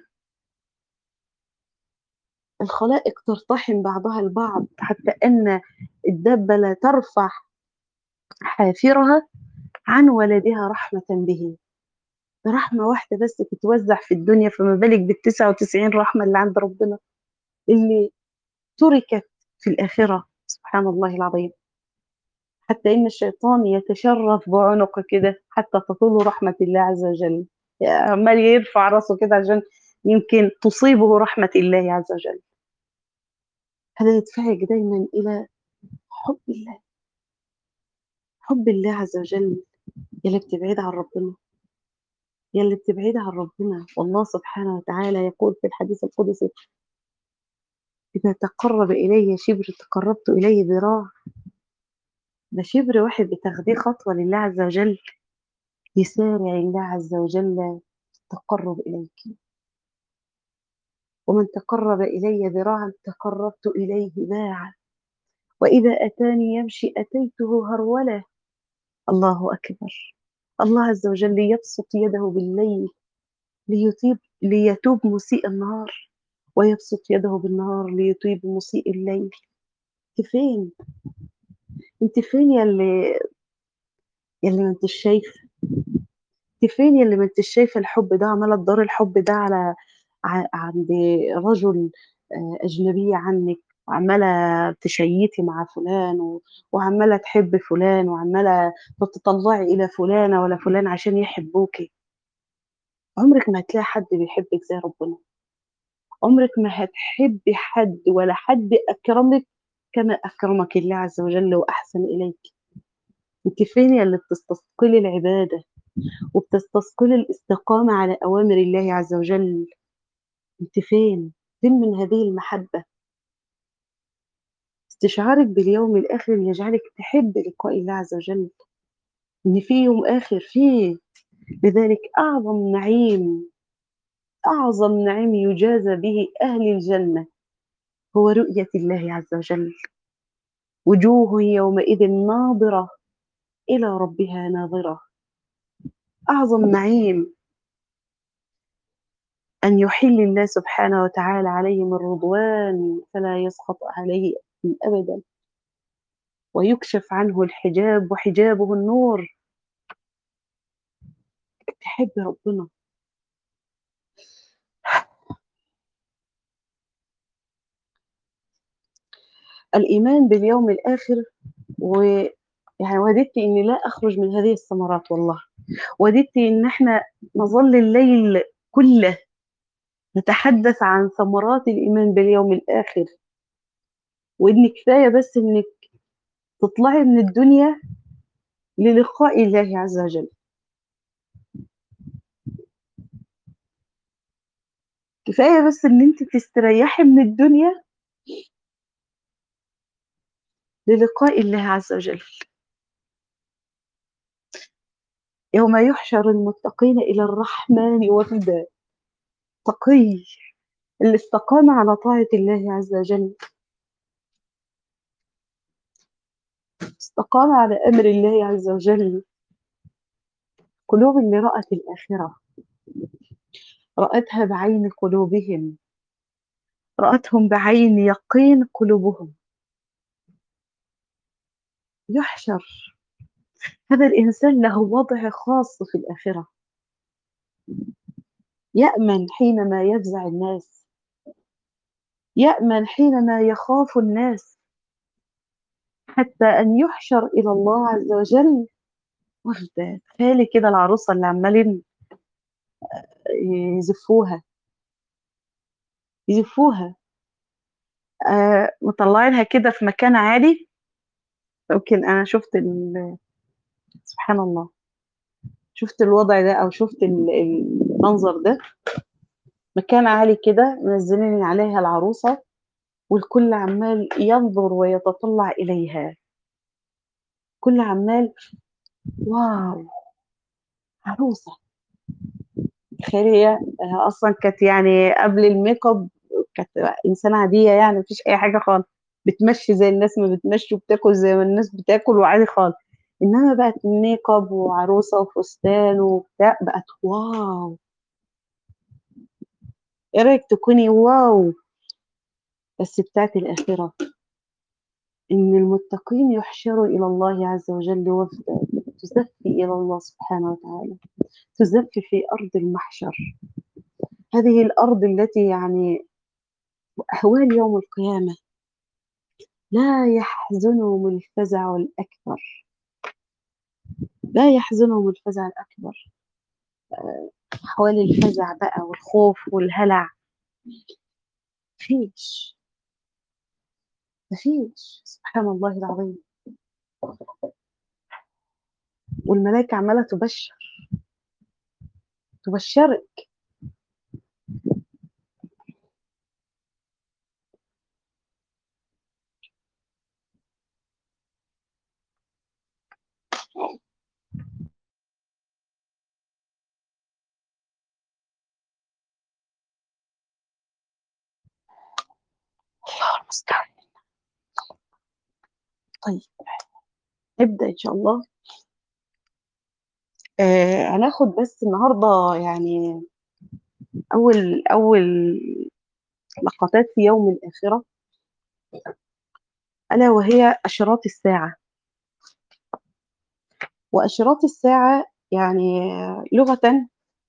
Speaker 1: الخلائق ترتحم بعضها البعض حتى أن الدابة لا ترفع حافرها عن ولدها رحمة به. رحمة واحدة بس تتوزع في الدنيا، فما بالك بالتسعة وتسعين رحمة اللي عند ربنا اللي تركت في الآخرة. سبحان الله العظيم. حتى إن الشيطان يتشرف بعنقه كده حتى تطول رحمة الله عز وجل، عمال يرفع راسه كده عشان يمكن تصيبه رحمة الله عز وجل. هذا يدفعك دايما إلى حب الله، حب الله عز وجل. يلي بتبعد عن ربنا، يلي بتبعد عن ربنا، والله سبحانه وتعالى يقول في الحديث القدسي: إذا تقرب إلي شبر تقربت إليه ذراع. ده شبر واحد بتاخديه خطوة لله عز وجل يسارع الله عز وجل التقرب إليك. ومن تقرب إلي ذراعا تقربت إليه باعا، وإذا أتاني يمشي أتيته هرولة. الله أكبر. الله عز وجل يبسط يده بالليل ليطيب ليتوب مسيء النهار، ويبسط يده بالنهار ليطيب مسيء الليل. انت فين؟ انت فين يلي يلي ما انتش شايف؟ انت فين يلي ما انتش شايف الحب ده عماله تدار الحب ده على ع- عند رجل آه، أجنبية عنك، وعمالة تشيتي مع فلان و... وعمالة تحب فلان، وعمالة تتطلعي إلى فلانة ولا فلان عشان يحبوكي. عمرك ما هتلاقي حد بيحبك زي ربنا. عمرك ما هتحبي حد ولا حد أكرمك كما أكرمك الله عز وجل وأحسن إليك. أنت فين يا اللي بتستثقلي العبادة وبتستثقلي الاستقامة على أوامر الله عز وجل؟ أنت فين؟ فين من هذه المحبة؟ استشعارك باليوم الآخر يجعلك تحب لقاء الله عز وجل، إن في يوم آخر فيه. لذلك أعظم نعيم، أعظم نعيم يجازى به أهل الجنة هو رؤية الله عز وجل. وجوه يومئذ ناظرة إلى ربها ناظرة. أعظم نعيم أن يحل الله سبحانه وتعالى عليه من رضوان فلا يسخط عليه أبدا، ويكشف عنه الحجاب وحجابه النور. تحب ربنا. الإيمان باليوم الآخر، ويعني وددت إني لا أخرج من هذه الثمرات والله. وددت إن احنا نظل الليل كله نتحدث عن ثمرات الإيمان باليوم الآخر، وإن كفاية بس إنك تطلعي من الدنيا للقاء الله عز وجل. كفاية بس إن أنت تستريحي من الدنيا للقاء الله عز وجل. يوم يحشر المتقين إلى الرحمن وفدا. تقي اللي استقام على طاعة الله عز وجل، استقام على أمر الله عز وجل. قلوب اللي رأت الآخرة رأتها بعين قلوبهم، رأتهم بعين يقين قلوبهم. يحشر هذا الإنسان له وضع خاص في الآخرة، يأمن حينما يفزع الناس، يأمن حينما يخاف الناس، حتى أن يحشر إلى الله عز وجل وفدا. تخيلي كده العروسة اللي عمالين يزفوها يزفوها آه مطلعينها كده في مكان عالي. يمكن أنا شفت ال- سبحان الله، شفت الوضع ده أو شفت ال- المنظر ده. مكان عالي كده منزلين عليها العروسة، والكل عمال ينظر ويتطلع إليها. كل عمال واو، عروسة. تخيلي هي آه، أصلا كانت يعني قبل الميك اب كانت إنسانة عادية، يعني مفيش أي حاجة خالص، بتمشي زي الناس ما بتمشي وبتاكل زي ما الناس بتاكل وعادي خالص. إنما بقت ميك اب وعروسة وفستان وبتاع، بقت واو. ايه رأيك تكوني واو بس بتاعت الآخرة؟ إن المتقين يحشروا إلى الله عز وجل وفدا، تزفي إلى الله سبحانه وتعالى، تزفي في أرض المحشر، هذه الأرض التي يعني أهوال يوم القيامة لا يحزنهم الفزع الأكبر، لا يحزنهم الفزع الأكبر. أحوال الفزع بقى والخوف والهلع مفيش، مفيش، سبحان الله العظيم. والملائكة عمالة تبشر، تبشرك. الله المستعان. طيب نبدأ إن شاء الله. آه هناخد بس النهاردة يعني أول أول لقطات في يوم الآخرة، ألا وهي أشراط الساعة. وأشراط الساعة يعني لغة،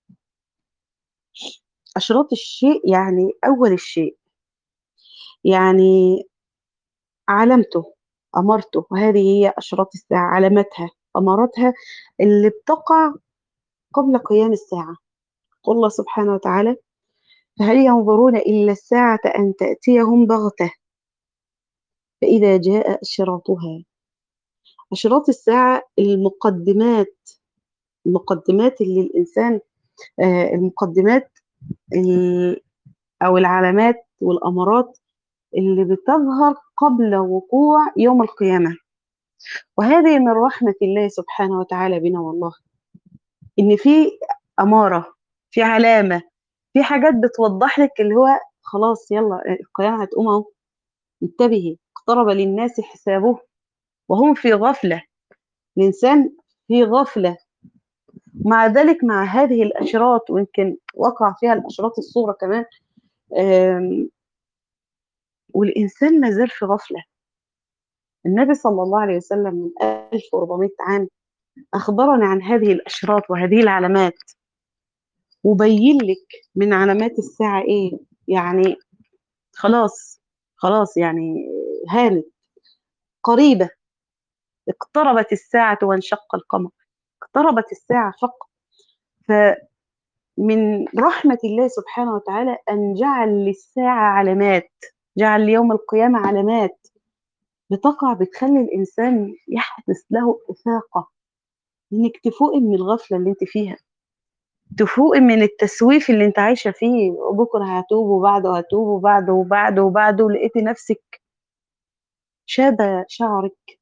Speaker 1: أشراط الشيء يعني أول الشيء، يعني علامته، أمارته، وهذه هي أشراط الساعة، علاماتها، أماراتها اللي بتقع قبل قيام الساعة. قل الله سبحانه وتعالى: فهل ينظرون إلا الساعة أن تأتيهم بغتة فإذا جاء أشراطها. أشراط الساعة المقدمات، المقدمات اللي الإنسان آه، المقدمات ال- أو العلامات والأمارات اللي بتظهر قبل وقوع يوم القيامة. وهذه من رحمة الله سبحانه وتعالى بنا والله، إن في أمارة، في علامة، في حاجات بتوضح لك اللي هو خلاص يلا القيامة هتقوم أهو، انتبهي اقترب للناس حسابه وهم في غفلة. الإنسان في غفلة. مع ذلك مع هذه الأشراط، ويمكن وقع فيها الأشراط الصغرى كمان، آم، والإنسان ما زال في غفلة. النبي صلى الله عليه وسلم من ألف وأربعمائة عام أخبرنا عن هذه الأشراط وهذه العلامات، وبين لك من علامات الساعة إيه. يعني خلاص، خلاص يعني هانت، قريبة، اقتربت الساعة وانشق القمر، اقتربت الساعة فقط. فمن رحمة الله سبحانه وتعالى أن جعل للساعة علامات، جعل ليوم القيامة علامات بتقع، بتخلي الإنسان يحدث له إفاقة، إنك تفوقي من الغفلة اللي انت فيها، تفوقي من التسويف اللي انت عايشة فيه، وبكرة هتوب وبعده هتوب وبعده وبعده وبعده، لقيتي نفسك شاب شعرك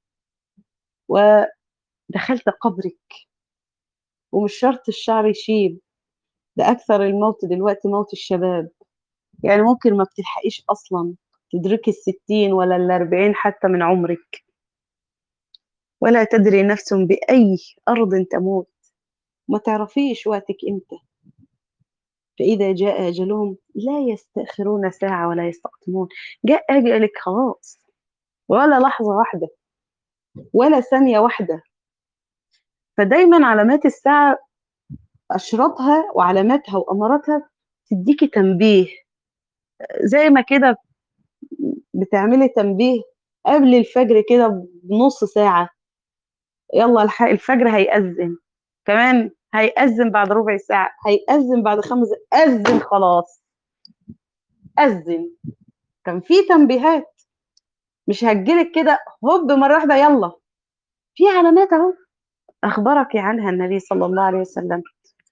Speaker 1: ودخلت قبرك. ومش شرط الشعر يشيب، ده أكثر الموت دلوقتي موت الشباب. يعني ممكن ما بتلحقيش أصلا تدركي الستين ولا الأربعين حتى من عمرك، ولا تدري نفس بأي أرض تموت، ما تعرفيش وقتك إمتى. فإذا جاء أجلهم لا يستأخرون ساعة ولا يستقدمون. جاء أجلك خلاص، ولا لحظة واحدة ولا ثانية واحدة. فدايما علامات الساعة، أشراطها وعلاماتها وأماراتها تديكي تنبيه، زي ما كده بتعملي تنبيه قبل الفجر كده بنص ساعة، يلا الحق الفجر هيأذن، كمان هيأذن بعد ربع ساعة، هيأذن بعد خمس، أذن خلاص، أذن. كان في تنبيهات، مش هتجيلك كده هوب مرة واحدة يلا. في علامات اهو أخبرك عنها النبي صلى الله عليه وسلم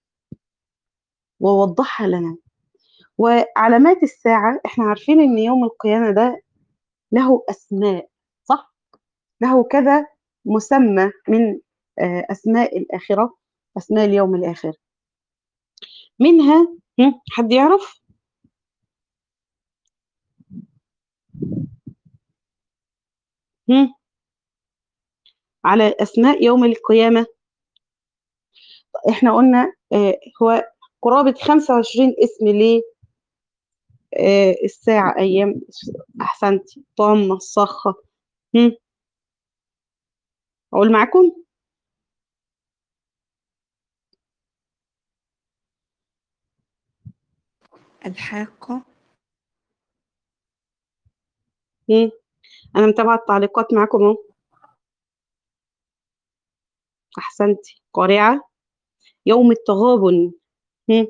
Speaker 1: ووضحها لنا. وعلامات الساعة احنا عارفين ان يوم القيامة ده له أسماء، صح؟ له كذا مسمى من آه، أسماء الآخرة، أسماء اليوم الآخر. منها هم، حد يعرف؟ هم، على أسماء يوم القيامة. احنا قلنا آه، هو قرابة خمسة وعشرين اسم ليه آه الساعة أيام. أحسنتي. طامة، الصخة. هم، أقول معاكم.
Speaker 2: الحاقة.
Speaker 1: هم. أنا متابعة التعليقات معاكم أهو. أحسنتي. قارعة. يوم التغابن. هم.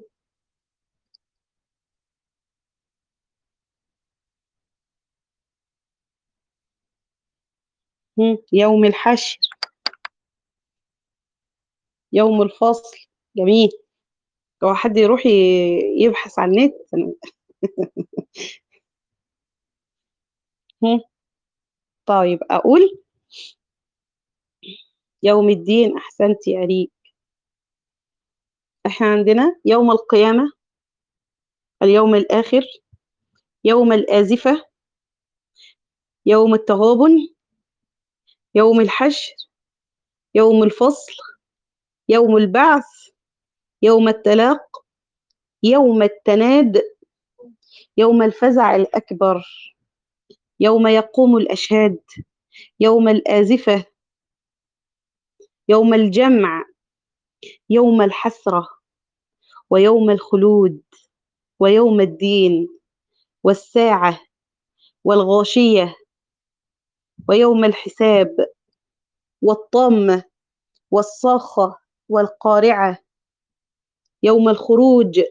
Speaker 1: هم. يوم الحشر. يوم الفصل. جميل. لو حد يروح ي- يبحث عن النت. هم. طيب أقول يوم الدين. أحسنتي يا ريم. إحنا عندنا يوم القيامة، اليوم الآخر، يوم الآزفة، يوم التغابن، يوم الحشر، يوم الفصل، يوم البعث، يوم التلاق، يوم التناد، يوم الفزع الأكبر، يوم يقوم الأشهاد، يوم الآزفة، يوم الجمع، يوم الحسرة، ويوم الخلود، ويوم الدين، والساعة، والغاشية، ويوم الحساب، والطامة، والصاخة، والقارعة، يوم الخروج،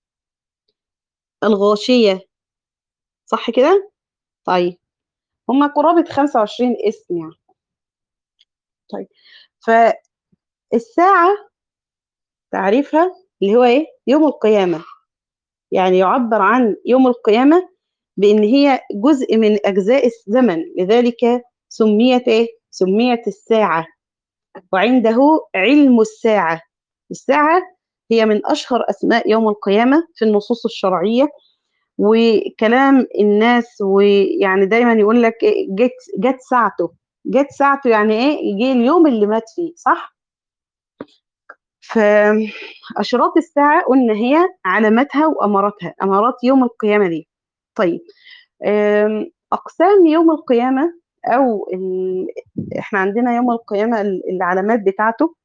Speaker 1: الغاشية. صح كده؟ طيب، هما قرابة خمسة وعشرين اسم يعني. طيب، فالساعة تعريفها اللي هو إيه؟ يوم القيامة. يعني يعبر عن يوم القيامة بإن هي جزء من أجزاء الزمن، لذلك سميت إيه؟ سميت الساعة. وعنده علم الساعة. الساعة هي من أشهر أسماء يوم القيامة في النصوص الشرعية وكلام الناس، ويعني دايما يقول لك إيه؟ جت جت ساعته. جت ساعته يعني إيه؟ يجي اليوم اللي مات فيه، صح؟ فأشراط الساعة قلنا هي علاماتها وأماراتها، أمارات يوم القيامة دي. طيب، أم، أقسام يوم القيامة أو ال... إحنا عندنا يوم القيامة ال- العلامات بتاعته.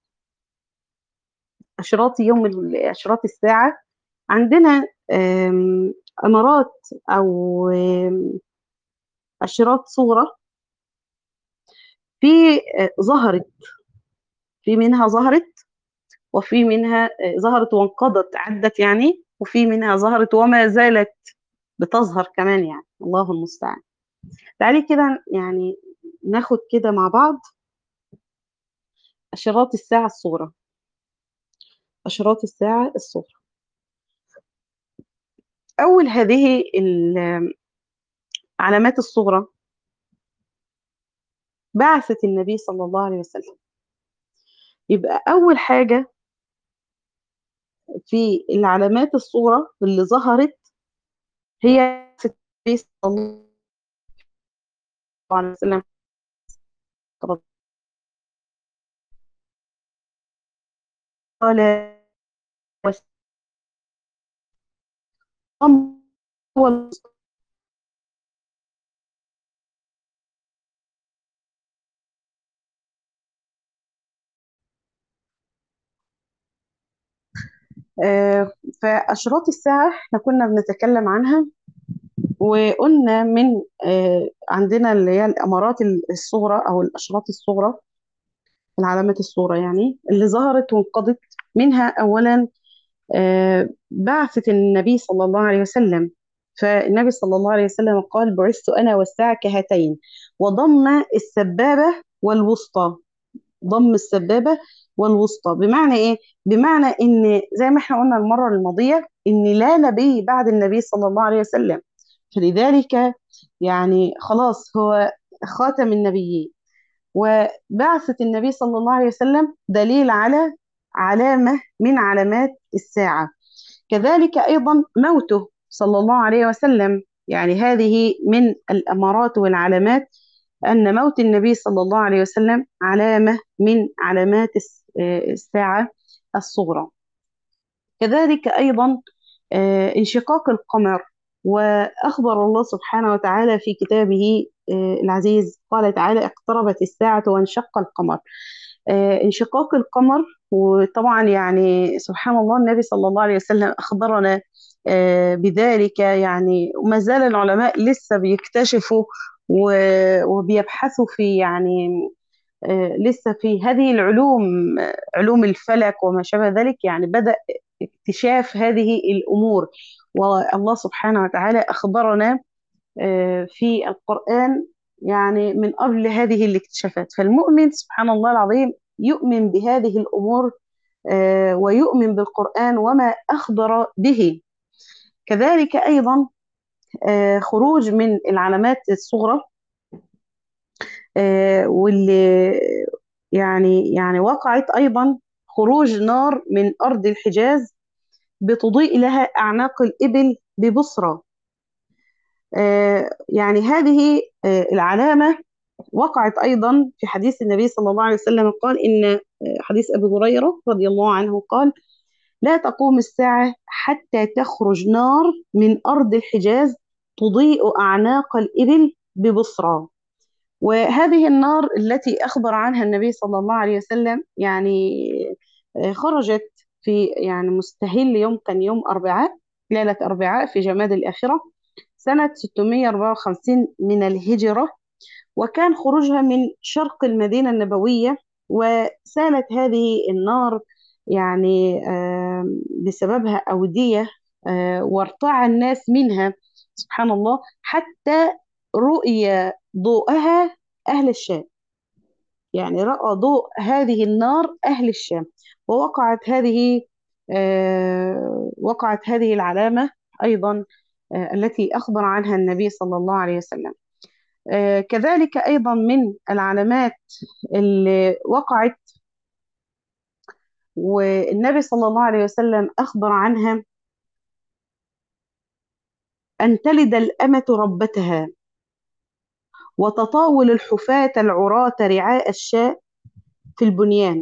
Speaker 1: أشراط يوم ال- أشراط الساعة عندنا أم، أمارات أو أم، أشراط صورة. في آه، ظهرت، في منها ظهرت، وفي منها آه، ظهرت وانقضت عدت يعني، وفي منها ظهرت وما زالت بتظهر كمان يعني، الله المستعان. تعالي كده يعني ناخد كده مع بعض أشراط الساعة الصغرى. أشراط الساعة الصغرى. أول هذه العلامات الصغرى بعثة النبي صلى الله عليه وسلم. يبقى أول حاجة في العلامات الصغرى اللي ظهرت هي بعثة النبي صلى الله عليه وسلم. قال هو آه، فأشراط الساعة احنا كنا بنتكلم عنها، وقلنا من آه، عندنا اللي هي الأمارات الصغرى أو الأشراط الصغرى، العلامات الصغرى يعني اللي ظهرت وانقضت. منها أولا آه، بعثة النبي صلى الله عليه وسلم. فالنبي صلى الله عليه وسلم قال: بعثت أنا والساعة كهاتين. وضم السبابة والوسطى. ضم السبابة والوسطى بمعنى إيه؟ بمعنى إن زي ما احنا قلنا المرة الماضية إن لا نبي بعد النبي صلى الله عليه وسلم، فلذلك يعني خلاص هو خاتم النبيين. وبعثة النبي صلى الله عليه وسلم دليل على علامة من علامات الساعة. كذلك أيضا موته صلى الله عليه وسلم، يعني هذه من الأمارات والعلامات، أن موت النبي صلى الله عليه وسلم علامة من علامات الس- آه، الساعة الصغرى. كذلك أيضا آه، انشقاق القمر. وأخبر الله سبحانه وتعالى في كتابه آه، العزيز، قال تعالى: اقتربت الساعة وانشق القمر. آه، انشقاق القمر، وطبعا يعني سبحان الله النبي صلى الله عليه وسلم أخبرنا آه، بذلك، يعني وما زال العلماء لسه بيكتشفوا و- وبيبحثوا في يعني آه، لسه في هذه العلوم، آه، علوم الفلك وما شابه ذلك، يعني بدأ اكتشاف هذه الأمور. والله سبحانه وتعالى أخبرنا آه، في القرآن يعني من قبل هذه الاكتشافات. فالمؤمن سبحان الله العظيم يؤمن بهذه الأمور آه، ويؤمن بالقرآن وما أخبر به. كذلك أيضا آه، خروج من العلامات الصغرى آه، واللي يعني يعني وقعت أيضا خروج نار من أرض الحجاز بتضيء لها أعناق الإبل ببصرة. آه، يعني هذه آه، العلامة وقعت أيضا في حديث النبي صلى الله عليه وسلم، قال إن آه، حديث أبي هريرة رضي الله عنه قال: لا تقوم الساعة حتى تخرج نار من أرض الحجاز تضيء أعناق الإبل ببصرى. وهذه النار التي أخبر عنها النبي صلى الله عليه وسلم يعني آه، خرجت في يعني مستهل يوم، كان يوم أربعاء، ليلة أربعاء في جماد الآخرة سنة ستمائة وأربعة وخمسين من الهجرة. وكان خروجها من شرق المدينة النبوية. وسالت هذه النار يعني آه، بسببها أودية، آه، وارتعى الناس منها سبحان الله، حتى رؤي ضوءها أهل الشام. يعني رأى ضوء هذه النار أهل الشام. ووقعت هذه آه، وقعت هذه العلامة أيضا آه، التي أخبر عنها النبي صلى الله عليه وسلم. آه، كذلك أيضا من العلامات اللي وقعت والنبي صلى الله عليه وسلم أخبر عنها: أن تلد الأمة ربتها، وتطاول الحفاة العراة رعاء الشاء في البنيان.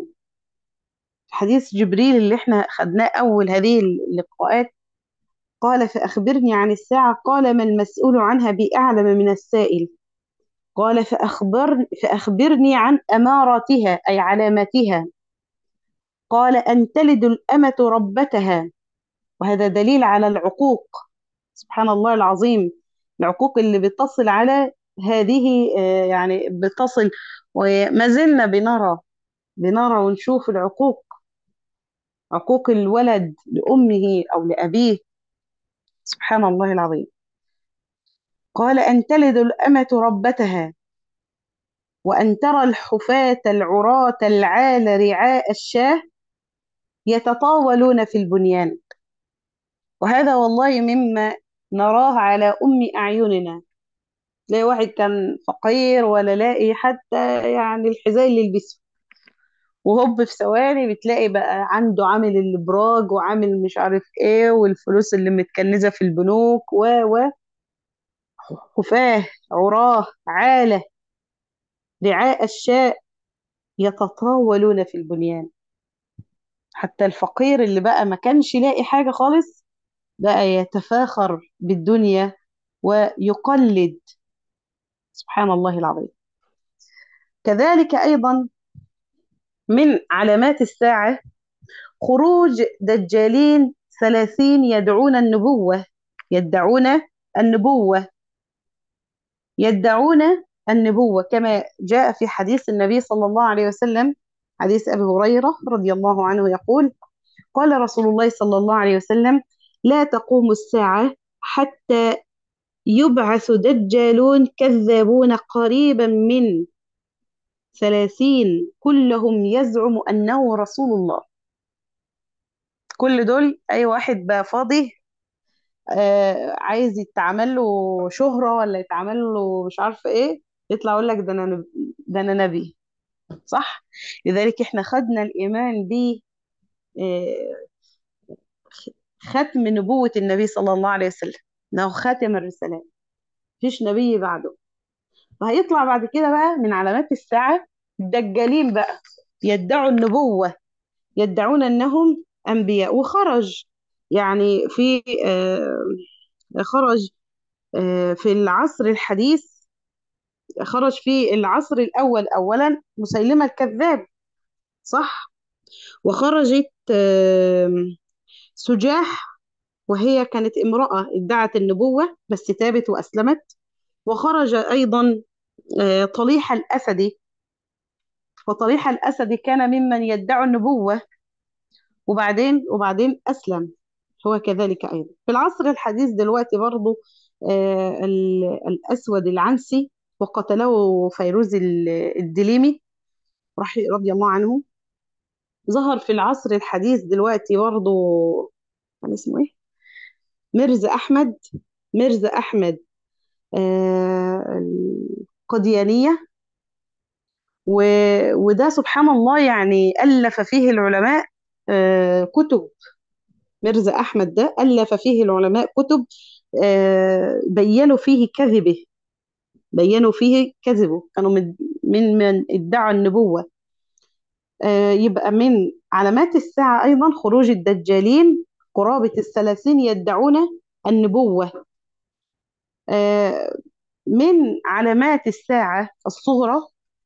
Speaker 1: حديث جبريل اللي احنا خدناه أول هذه اللقاءات، قال: فأخبرني عن الساعة. قال: ما المسؤول عنها بأعلم من السائل. قال: فأخبر فأخبرني عن أماراتها، أي علاماتها. قال: أن تلد الأمة ربتها، وهذا دليل على العقوق سبحان الله العظيم، العقوق اللي بتصل على هذه آه، يعني بتصل. وما زلنا بنرى بنرى ونشوف العقوق، عقوق الولد لأمه أو لأبيه سبحان الله العظيم. قال: أن تلد الأمة ربتها، وأن ترى الحفاة العراة العال رعاء الشاه يتطاولون في البنيان. وهذا والله مما نراه على أم أعيننا. تلاقي واحد كان فقير ولا لاقي حتى يعني الحذاء اللي يلبسه، وهوب في ثواني بتلاقي بقى عنده عامل الابراج وعامل مش عارف ايه، والفلوس اللي متكنزة في البنوك و و خفاه عراه عالة رعاء الشاء يتطاولون في البنيان. حتى الفقير اللي بقى ما كانش لاقي حاجة خالص بقى يتفاخر بالدنيا ويقلد سبحان الله العظيم. كذلك أيضا من علامات الساعة خروج دجالين ثلاثين يدعون النبوة يدعون النبوة يدعون النبوة كما جاء في حديث النبي صلى الله عليه وسلم، حديث أبي هريرة رضي الله عنه يقول: قال رسول الله صلى الله عليه وسلم: لا تقوم الساعة حتى يبعث دجالون كذابون قريبا من ثلاثين كلهم يزعم أنه رسول الله. كل دول أي واحد بقى فاضي آه عايز يتعمل له شهرة ولا يتعمل له مش عارفة ايه، يطلع يقول لك ده انا نب- ده انا نبي. صح. لذلك احنا خدنا الإيمان ب آه، ختم نبوة النبي صلى الله عليه وسلم، انه خاتم الرسالات، مفيش نبي بعده. وهيطلع بعد كده بقى من علامات الساعة الدجالين بقى يدعوا النبوة، يدعون أنهم أنبياء. وخرج يعني في آه، خرج آه، في العصر الحديث، خرج في العصر الأول أولا مسيلمة الكذاب، صح؟ وخرجت آم، سجاح، وهي كانت امرأة ادعت النبوة بس تابت وأسلمت. وخرج أيضا آه، طليحة الأسدي، وطليحة الأسدي كان ممن يدعي النبوة، وبعدين وبعدين أسلم هو كذلك أيضا. في العصر الحديث دلوقتي برضو آه، ال- الأسود العنسي، وقتله فيروز ال- الدليمي رح- رضي الله عنه. ظهر في العصر الحديث دلوقتي برضو، كان اسمه إيه؟ ميرزا أحمد، ميرزا أحمد آه، القديانية. و- وده سبحان الله يعني ألف فيه العلماء آه، كتب. ميرزا أحمد ده ألف فيه العلماء كتب آه، بينوا فيه كذبه، بينوا فيه كذبه. كانوا من من من ادعى النبوة. آه، يبقى من علامات الساعة أيضا خروج الدجالين، قرابة الثلاثين يدعون النبوة. آه، من علامات الساعة الصغرى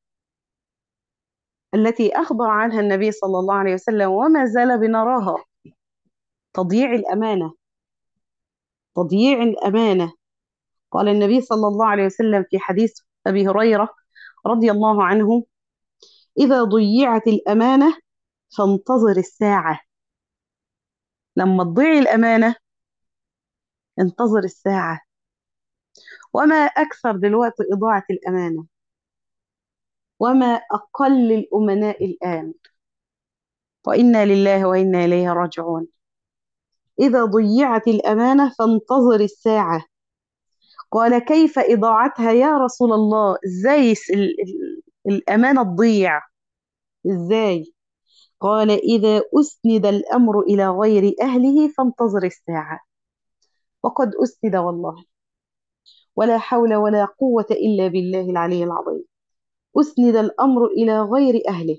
Speaker 1: التي أخبر عنها النبي صلى الله عليه وسلم وما زال بنراها، تضييع الأمانة، تضييع الأمانة. قال النبي صلى الله عليه وسلم في حديث أبي هريرة رضي الله عنه: إذا ضيعت الأمانة فانتظر الساعة. لما تضيع الأمانة انتظر الساعة. وما أكثر دلوقتي إضاعة الأمانة، وما أقل الأمناء الآن. وإنا لله وإنا إليه راجعون. إذا ضيعت الأمانة فانتظر الساعة. قال: كيف إضاعتها يا رسول الله؟ إزاي ال- ال- الأمانة تضيع؟ إزاي؟ قال: إذا أسند الأمر إلى غير أهله فانتظر الساعة. وقد أسند والله، ولا حول ولا قوة إلا بالله العلي العظيم. أسند الأمر إلى غير أهله،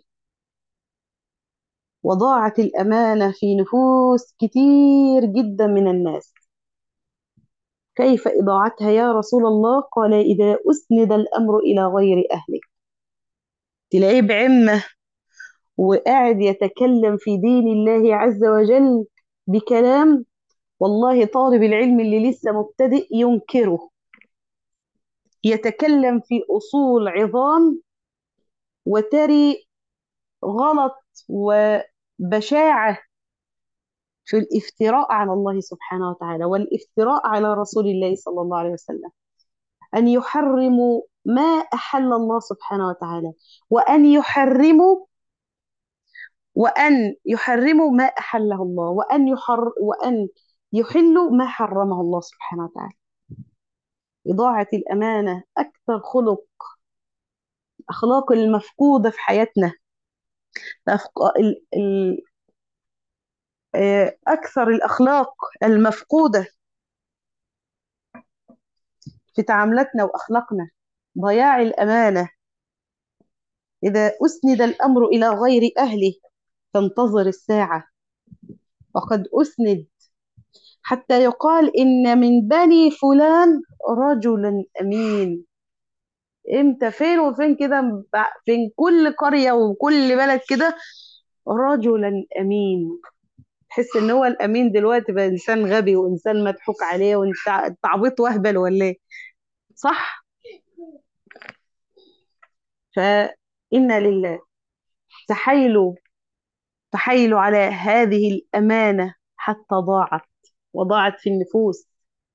Speaker 1: وضاعت الأمانة في نفوس كتير جدا من الناس. كيف إضاعتها يا رسول الله؟ قال: إذا أسند الأمر إلى غير أهله. تلاقيه بعمة وقاعد يتكلم في دين الله عز وجل بكلام، والله طالب العلم اللي لسه مبتدئ ينكره. يتكلم في أصول عظام وتري غلط وبشاعة في الافتراء على الله سبحانه وتعالى، والافتراء على رسول الله صلى الله عليه وسلم. أن يحرموا ما أحل الله سبحانه وتعالى، وأن يحرموا وأن يحرموا ما أحله الله، وأن يحر وأن يحلوا ما حرمه الله سبحانه وتعالى. إضاعة الأمانة أكثر خلق، أخلاق المفقودة في حياتنا. الأفق- ال- ال- آه، أكثر الأخلاق المفقودة في تعاملاتنا وأخلاقنا ضياع الأمانة. إذا أسند الأمر إلى غير أهله فانتظر الساعة. وقد أسند حتى يقال إن من بني فلان رجلا أمين. امتى؟ فين وفين كده، ب- فين كل قرية وكل بلد كده رجلا أمين. تحس إن هو الأمين دلوقتي بقى إنسان غبي وإنسان مضحوك عليه وإنت تعبيط وهبل ولا إيه؟ صح؟ فإنا لله. تحايلوا تحايلوا على هذه الأمانة حتى ضاعت، وضاعت في النفوس.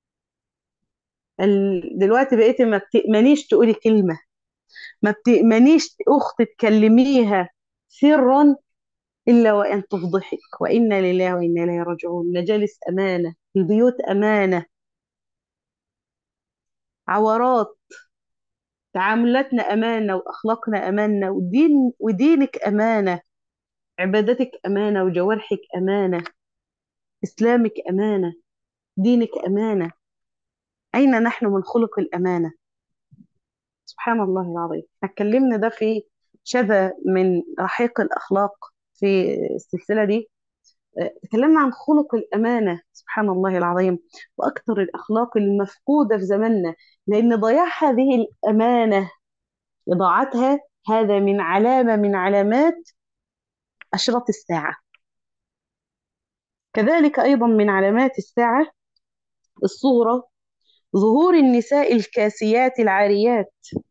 Speaker 1: ال- دلوقتي بقيتي ما بتأمنيش تقولي كلمة، ما بتأمنيش أخت تكلميها سرا إلا وأن تفضحك. وإنا لله وإنا إليه راجعون. مجالس أمانة، البيوت أمانة، عورات، تعاملاتنا أمانة، وأخلاقنا أمانة، ودين ودينك أمانة، عبادتك أمانة، وجوارحك أمانة، إسلامك أمانة، دينك أمانة. أين نحن من خلق الأمانة؟ سبحان الله العظيم. اتكلمنا ده في شذا من رحيق الأخلاق في السلسلة دي. تكلمنا عن خلق الأمانة، سبحان الله العظيم، وأكثر الأخلاق المفقودة في زماننا، لأن ضياع هذه الأمانة، إضاعتها، هذا من علامة من علامات أشراط الساعة. كذلك أيضا من علامات الساعة الصغرى ظهور النساء الكاسيات العاريات.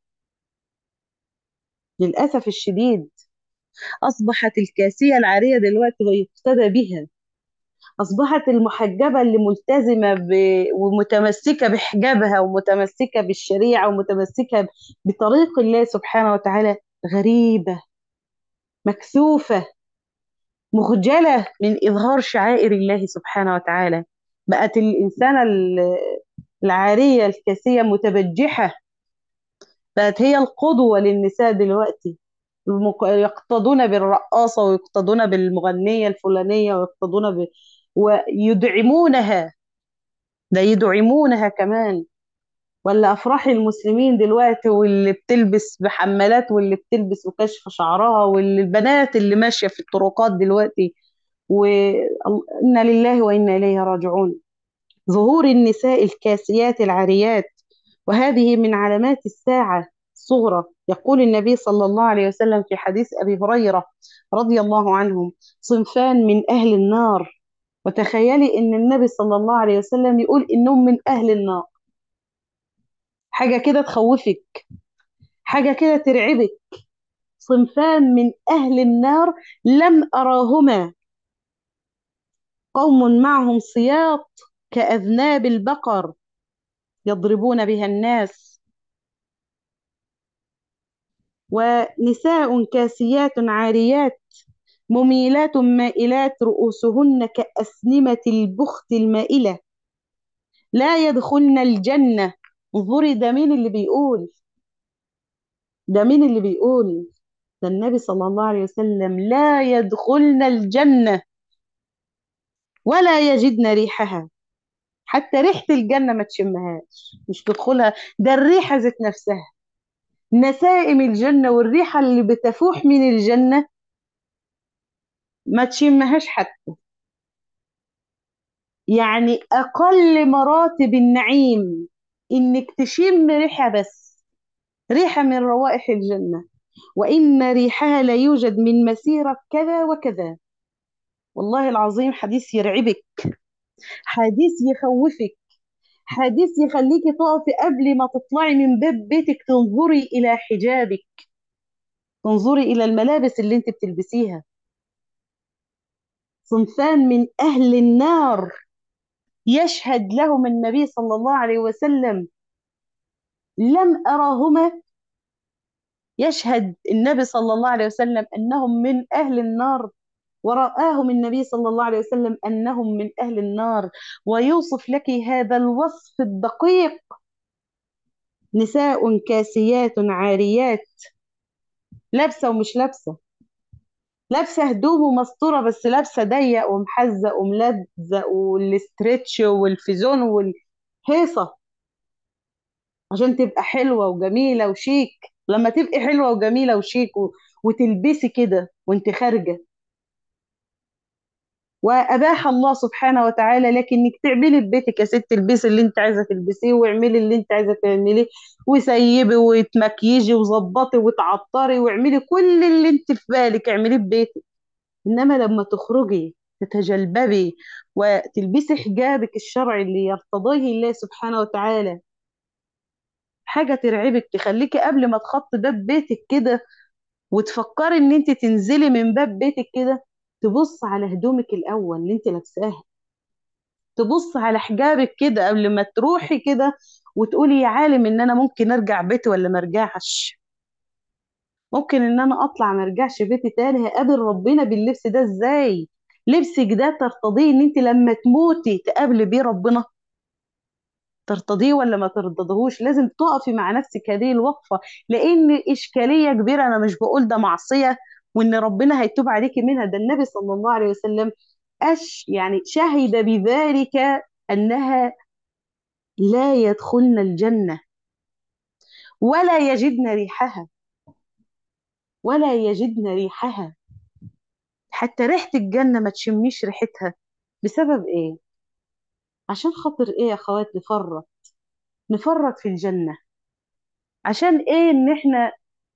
Speaker 1: للأسف الشديد أصبحت الكاسية العارية دلوقتي ويقتدى بها. أصبحت المحجبة اللي ملتزمة ب... ومتمسكة بحجابها ومتمسكة بالشريعة ومتمسكة بطريق الله سبحانه وتعالى غريبة، مكسوفة، مخجلة من إظهار شعائر الله سبحانه وتعالى. بقت الإنسانة ال- العارية الكاسية متبجحة، بقت هي القدوة للنساء دلوقتي. المق- يقتضون بالرقاصة ويقتضون بالمغنية الفلانية ويقتضون ب... ويدعمونها، ده يدعمونها كمان. ولا أفراح المسلمين دلوقتي، واللي بتلبس بحمالات واللي بتلبس وكشف شعرها، واللي البنات اللي ماشية في الطرقات دلوقتي، وإنا لله وإنا إليه راجعون. ظهور النساء الكاسيات العاريات، وهذه من علامات الساعة الصغرى. يقول النبي صلى الله عليه وسلم في حديث أبي هريرة رضي الله عنهم: صنفان من أهل النار. وتخيلي إن النبي صلى الله عليه وسلم يقول إنهم من أهل النار. حاجة كده تخوفك، حاجة كده ترعبك. صنفان من أهل النار لم أراهما: قوم معهم سياط كأذناب البقر يضربون بها الناس، ونساء كاسيات عاريات مميلات مائلات رؤوسهن كأسنمة البخت المائلة لا يدخلن الجنة. انظري، ده مين اللي بيقول؟ ده مين اللي بيقول؟ ده النبي صلى الله عليه وسلم: لا يدخلن الجنة ولا يجدن ريحها. حتى ريحة الجنة ما تشمهاش، مش تدخلها، ده الريحة ذات نفسها، نسائم الجنة والريحة اللي بتفوح من الجنة ما تشمهاش حتى. يعني أقل مراتب النعيم إنك تشم ريحة بس، ريحة من روائح الجنة. وإن ريحها لا يوجد من مسيرة كذا وكذا. والله العظيم حديث يرعبك، حديث يخوفك، حديث يخليكي تقفي قبل ما تطلعي من باب بيتك تنظري إلى حجابك، تنظري إلى الملابس اللي انت بتلبسيها. صنفان من أهل النار يشهد لهم النبي صلى الله عليه وسلم: لم أراهما. يشهد النبي صلى الله عليه وسلم أنهم من أهل النار، ورآهم النبي صلى الله عليه وسلم أنهم من أهل النار، ويوصف لك هذا الوصف الدقيق: نساء كاسيات عاريات، لابسة ومش لابسة، لابسة هدوم ومستورة بس لابسة ضيق ومحزق وملزق والاسترتش والفيزون والهيصة عشان تبقى حلوة وجميلة وشيك. لما تبقي حلوة وجميلة وشيك و... وتلبسي كده وانت خارجة، وأباح الله سبحانه وتعالى لك إنك تعملي في بيتك يا ست، تلبسي اللي أنت عايزة تلبسيه واعملي اللي أنت عايزة تعمليه، وسيبي وتمكيجي وظبطي وتعطري واعملي كل اللي أنت في بالك اعمليه في بيتك. إنما لما تخرجي تتجلببي وتلبسي حجابك الشرعي اللي يرتضيه الله سبحانه وتعالى، حاجة ترعبك، تخليكي قبل ما تخطي باب بيتك كده وتفكري إن أنت تنزلي من باب بيتك كده، تبص على هدومك الأول اللي أنت لابساها، تبص على حجابك كده قبل ما تروحي كده، وتقولي يا عالم ان انا ممكن ارجع بيتي ولا ما ارجعش، ممكن ان انا اطلع ما ارجعش بيتي تاني، هقابل ربنا باللبس ده ازاي؟ لبسك ده ترتضيه ان انت لما تموتي تقابلي بيه ربنا؟ ترتضيه ولا ما ترتضيهوش؟ لازم تقفي مع نفسك هذه الوقفة، لان اشكالية كبيرة. انا مش بقول ده معصية وان ربنا هيتوب عليكي منها، ده النبي صلى الله عليه وسلم أش يعني شهد بذلك أنها لا يدخلن الجنة ولا يجدن ريحها، ولا يجدن ريحها. حتى ريحة الجنة ما تشميش ريحتها. بسبب ايه؟ عشان خاطر ايه يا اخوات؟ نفرط نفرط في الجنة. عشان ايه؟ ان احنا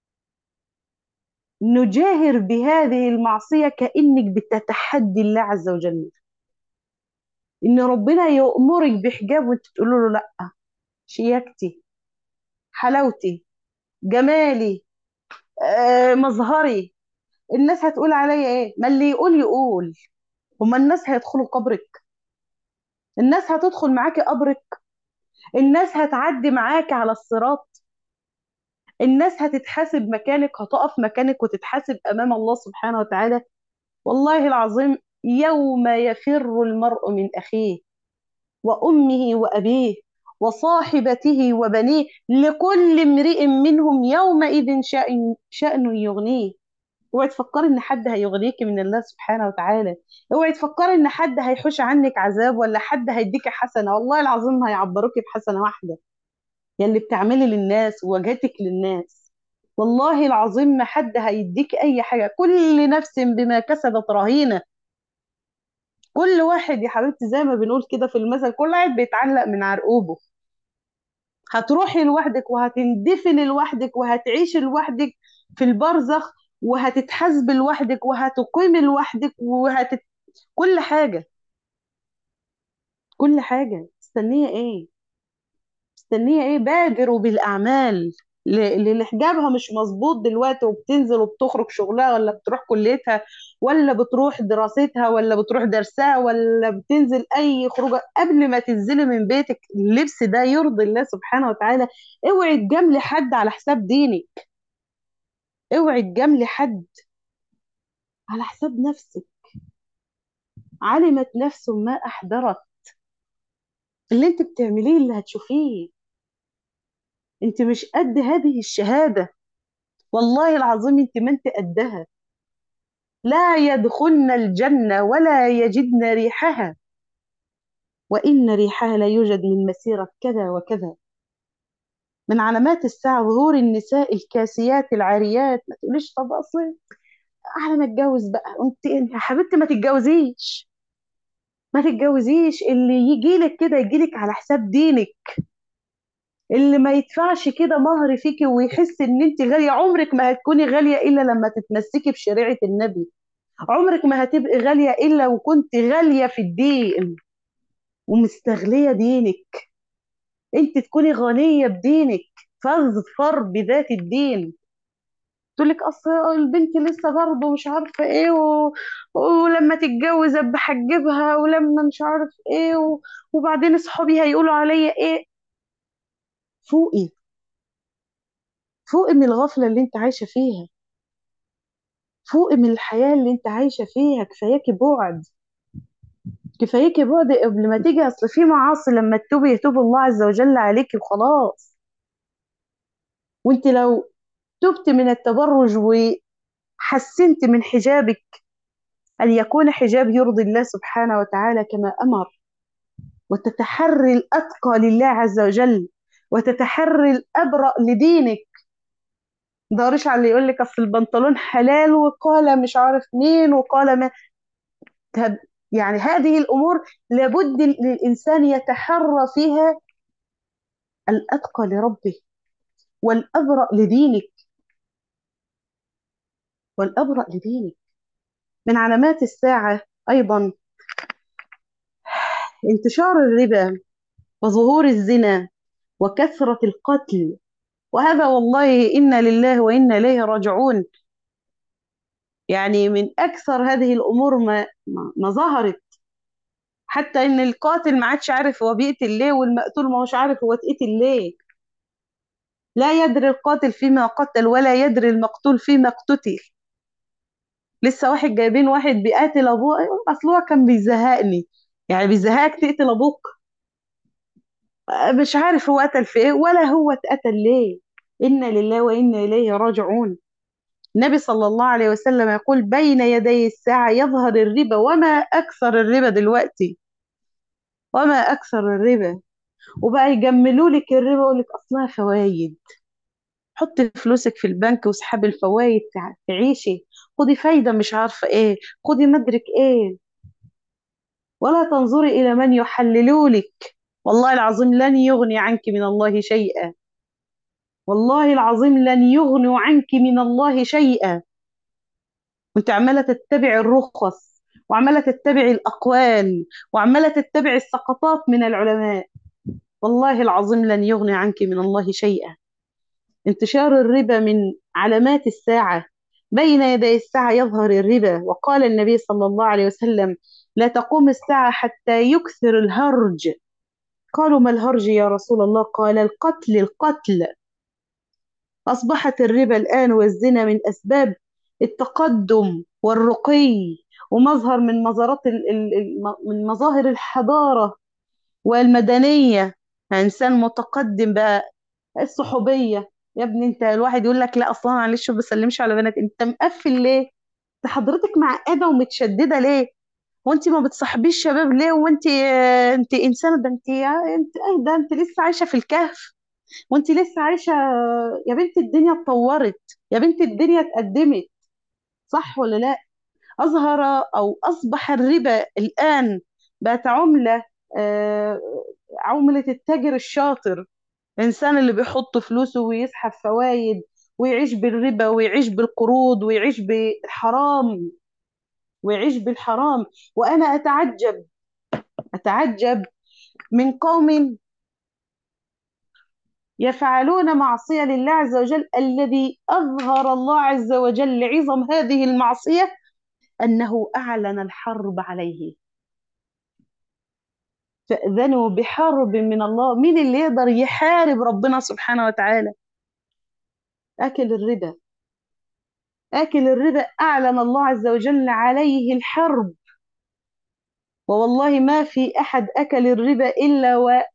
Speaker 1: نجاهر بهذه المعصية كأنك بتتحدي الله عز وجل. ان ربنا يأمرك بحجاب وانت تقول له لا. شياكتي، حلاوتي، جمالي، آه مظهري، الناس هتقول عليا ايه؟ ما اللي يقول يقول. هما الناس هيدخلوا قبرك؟ الناس هتدخل معاكي قبرك؟ الناس هتعدي معاكي على الصراط؟ الناس هتتحاسب مكانك، هتقف مكانك وتتحاسب امام الله سبحانه وتعالى؟ والله العظيم يوم يفر المرء من اخيه وامه وابيه وصاحبته وبنيه لكل امرئ منهم يومئذ شأن شأن يغنيه. اوعي تفكري ان حد هيغنيكي من الله سبحانه وتعالى. اوعي تفكري ان حد هيحوش عنك عذاب ولا حد هيديكي حسنه. والله العظيم هيعبروكي بحسنه واحده، يلي بتعملي للناس ووجهتك للناس. والله العظيم ما حد هيديك اي حاجه. كل نفس بما كسبت رهينه. كل واحد يا حبيبتي زي ما بنقول كده في المثل، كل واحد بيتعلق من عرقوبه. هتروحي لوحدك وهتندفني لوحدك وهتعيشي لوحدك في البرزخ، وهتتحاسبي لوحدك وهتقيمي لوحدك وهت كل حاجة. كل حاجة مستنية ايه؟ مستنية ايه؟ بادروا بالأعمال. ل- اللي حجابها مش مظبوط دلوقتي وبتنزل وبتخرج شغلها ولا بتروح كليتها ولا بتروح دراستها ولا بتروح درسها ولا بتنزل أي خروجة، قبل ما تنزلي من بيتك اللبس ده يرضي الله سبحانه وتعالى. اوعي تجاملي حد على حساب دينك. اوعي تجاملي حد على حساب نفسك. علمت نفس ما أحضرت. اللي انت بتعمليه اللي هتشوفيه. انت مش قد هذه الشهادة. والله العظيم انت ما انت قدها. لا يدخلن الجنة ولا يجدن ريحها، وإن ريحها لا يوجد من مسيرة كذا وكذا. من علامات الساعة ظهور النساء الكاسيات العاريات. ما تقوليش طب أصل أحلى ما اتجوز بقى. انت يا حبيبتي ما تتجوزيش. ما تتجوزيش. اللي يجيلك كده يجيلك على حساب دينك. اللي ما يدفعش كده مهر فيكي ويحس ان انت غالية. عمرك ما هتكوني غالية الا لما تتمسكي بشريعة النبي. عمرك ما هتبقي غالية الا وكنت غالية في الدين ومستغلية دينك. انت تكوني غنية بدينك. فاظفر بذات الدين. تقول لك اصل البنت لسه برضه مش عارفة ايه و... ولما تتجوز ابقى حجبها ولما مش عارف ايه و... وبعدين اصحابي هيقولوا عليا ايه. فوقي. فوقي من الغفلة اللي انت عايشة فيها. فوقي من الحياة اللي انت عايشة فيها. كفاياكي بعد. كفاياكي بعد قبل ما تيجي. اصل في معاصي لما تتوبي يتوب الله عز وجل عليكي وخلاص. وانت لو تبت من التبرج وحسنت من حجابك أن يكون حجاب يرضي الله سبحانه وتعالى كما أمر، وتتحري الأتقى لله عز وجل، وتتحري الأبرأ لدينك. دارش على اللي يقول لك أصل البنطلون حلال وقال مش عارف مين وقال ما. طب يعني هذه الأمور لابد للإنسان يتحرى فيها الأتقى لربه والأبرأ لدينك. والأبرأ لدينك. من علامات الساعة أيضا انتشار الربا وظهور الزنا وكثرة القتل. وهذا والله إنا لله وإنا إليه راجعون. يعني من أكثر هذه الأمور ما, ما, ما ظهرت. حتى إن القاتل ما عادش عارف هو بيقتل ليه والمقتول ما هوش عارف هو اتقتل ليه. لا يدري القاتل فيما قتل ولا يدري المقتول فيما اقتتل. لسه واحد جايبين واحد بيقاتل أبوه. أصل هو كان بيزهقني. يعني بيزهقك تقتل أبوك؟ مش عارف هو قتل في إيه ولا هو اتقتل ليه. إنا لله وإنا إليه راجعون. النبي صلى الله عليه وسلم يقول بين يدي الساعة يظهر الربا. وما أكثر الربا دلوقتي. وما أكثر الربا. وبقى يجملوا لك الربا ويقول لك أصلها فوايد. حطي فلوسك في البنك واسحبي الفوائد، تع- تعيشي، خدي فايدة مش عارفة ايه، خدي مدرك ايه، ولا تنظري إلى من يحللولك. والله العظيم لن يغني عنك من الله شيئا، والله العظيم لن يغنوا عنك من الله شيئا. وانت عمالة تتبع الرخص، وعمالة تتبع الأقوال، وعمالة تتبع السقطات من العلماء، والله العظيم لن يغني عنك من الله شيئا. انتشار الربا من علامات الساعة، بين يدي الساعة يظهر الربا. وقال النبي صلى الله عليه وسلم: لا تقوم الساعة حتى يكثر الهرج. قالوا: ما الهرج يا رسول الله؟ قال: القتل القتل. أصبحت الربا الآن والزنا من أسباب التقدم والرقي، ومظهر من مظاهرات ال- ال- ال- من مظاهر الحضارة والمدنية. إنسان متقدم بقى. الصحوبية، يا ابني انت الواحد يقول لك لا اصلا معلش ما بسلمش على بنات، انت مقفل ليه؟ انت حضرتك معقده ومتشدده ليه؟ وانت ما بتصاحبيش شباب ليه؟ وانت آه، انت انسانه، ده انت انت ايه ده؟ انت لسه عايشه في الكهف، وانت لسه عايشه. يا بنت الدنيا اتطورت، يا بنت الدنيا اتقدمت، صح ولا لا؟ اظهر او اصبح الربا الان بقت عمله، آه، عمله التاجر الشاطر، الإنسان اللي بيحط فلوسه ويسحب فوائد، ويعيش بالربا، ويعيش بالقروض، ويعيش بالحرام، ويعيش بالحرام. وأنا أتعجب، أتعجب من قوم يفعلون معصية لله عز وجل، الذي أظهر الله عز وجل عظم هذه المعصية أنه أعلن الحرب عليه. فأذنوا بحرب من الله. مين اللي يقدر يحارب ربنا سبحانه وتعالى؟ أكل الربا، آكل الربا أعلن الله عز وجل عليه الحرب. ووالله ما في أحد أكل الربا إلا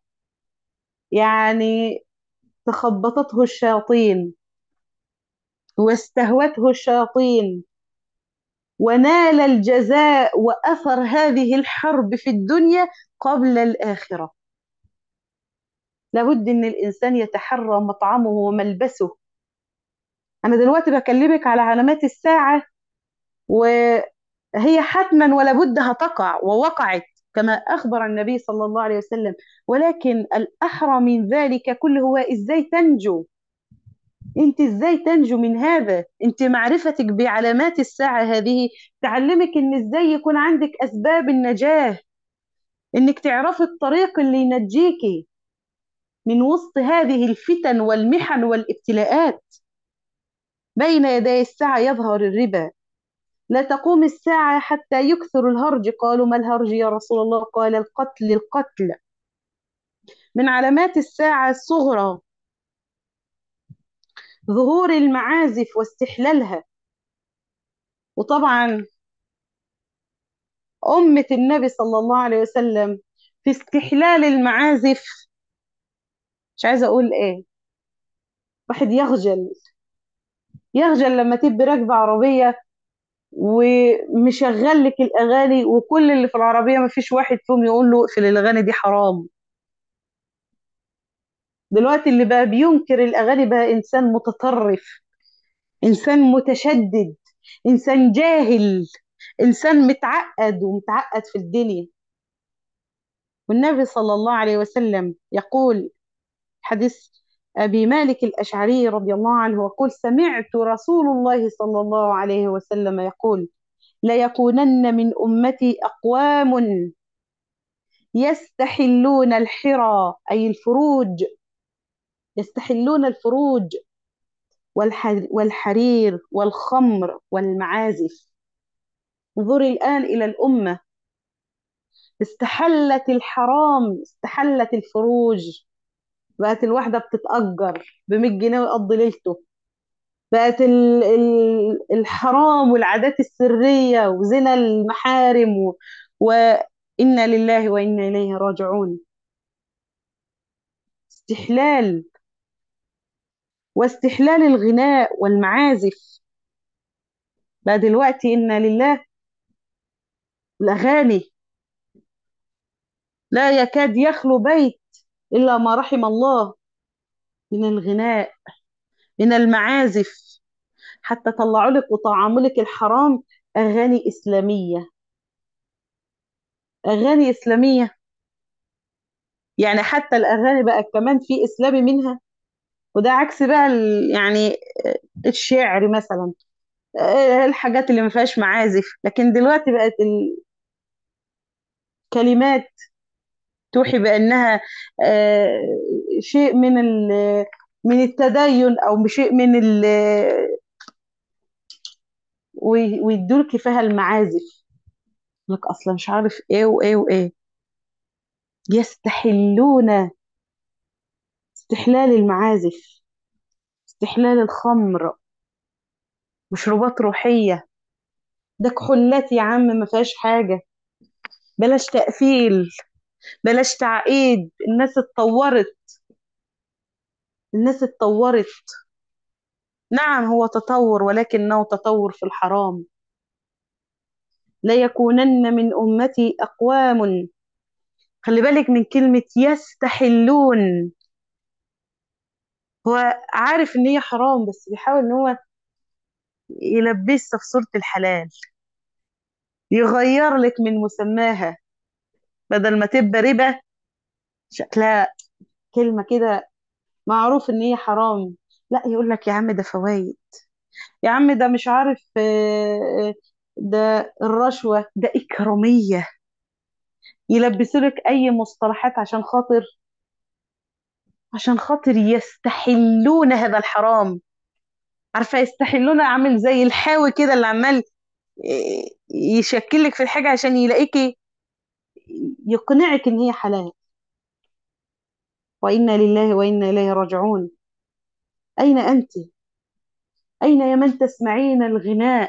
Speaker 1: ويعني تخبطته الشياطين، واستهوته الشياطين، ونال الجزاء وأثر هذه الحرب في الدنيا قبل الآخرة. لابد أن الإنسان يتحرى مطعمه وملبسه. أنا دلوقتي بكلمك على علامات الساعة، وهي حتما ولا بد هتقع، ووقعت كما أخبر النبي صلى الله عليه وسلم. ولكن الأحرى من ذلك كله هو إزاي تنجو. أنت إزاي تنجو من هذا؟ أنت معرفتك بعلامات الساعة هذه تعلمك أن إزاي يكون عندك أسباب النجاة، أنك تعرفي الطريق اللي ينجيكي من وسط هذه الفتن والمحن والابتلاءات. بين يدي الساعة يظهر الربا. لا تقوم الساعة حتى يكثر الهرج. قالوا: ما الهرج يا رسول الله؟ قال: القتل القتل. من علامات الساعة الصغرى ظهور المعازف واستحلالها. وطبعا أمة النبي صلى الله عليه وسلم في استحلال المعازف، مش عايزة أقول إيه، واحد يخجل، يخجل لما تبقى راكبة عربية ومشغل لك الأغاني، وكل اللي في العربية ما فيش واحد فيهم يقول له اقفل الأغاني دي حرام. دلوقتي اللي بقى بينكر الأغاني بقى إنسان متطرف، إنسان متشدد، إنسان جاهل، إنسان متعقد ومتعقد في الدنيا. والنبي صلى الله عليه وسلم يقول حديث أبي مالك الأشعري رضي الله عنه، وقل: سمعت رسول الله صلى الله عليه وسلم يقول: ليكونن من أمتي أقوام يستحلون الحرى، أي الفروج، يستحلون الفروج والح- والحرير والخمر والمعازف. انظري الآن إلى الأمة، استحلت الحرام، استحلت الفروج. بقت الواحدة بتتأجر ب مية جنيه ويقضي ليلته. بقت ال- ال- الحرام والعادات السرية وزنا المحارم و... وإنا لله وإنا إليه راجعون. استحلال، واستحلال الغناء والمعازف. بقى دلوقتي إنا لله الأغاني لا يكاد يخلو بيت إلا ما رحم الله من الغناء. من المعازف، حتى طلعوا لك وطعموا لك الحرام أغاني إسلامية. أغاني إسلامية، يعني حتى الأغاني بقى كمان في إسلامي منها. وده عكس بقى ال- يعني آه، الشعر مثلا، آه، الحاجات اللي ما فيهاش معازف. لكن دلوقتي بقت الكلمات توحي بأنها آه، شيء من ال- من التدين، أو شيء من ال وي- ويدولك فيها المعازف، لك أصلا مش عارف إيه وإيه وإيه. يستحلون استحلال المعازف، استحلال الخمر، مشروبات روحية. ده كحولات يا عم، ما فيهاش حاجة. بلاش تقفيل، بلاش تعقيد. الناس اتطورت، الناس اتطورت. نعم هو تطور، ولكنه تطور في الحرام. لا يكونن من أمتي أقوام. خلي بالك من كلمة يستحلون. هو عارف ان هي حرام، بس بيحاول ان هو يلبسها في صورة الحلال، يغير لك من مسماها. بدل ما تبقى ربا، شكلها كلمة كده معروف ان هي حرام، لا يقول لك يا عم ده فوائد، يا عم ده مش عارف آه، ده الرشوة، ده إكرامية. يلبسوا لك أي مصطلحات عشان خاطر عشان خاطر يستحلون هذا الحرام. عارفة يستحلون عامل زي الحاوي كده اللي عمال آه، يشكلك في الحاجة عشان يلاقيكي، يقنعك ان هي حلال. وإنا لله وإنا إليه راجعون. أين أنت؟ أين يا من تسمعين الغناء؟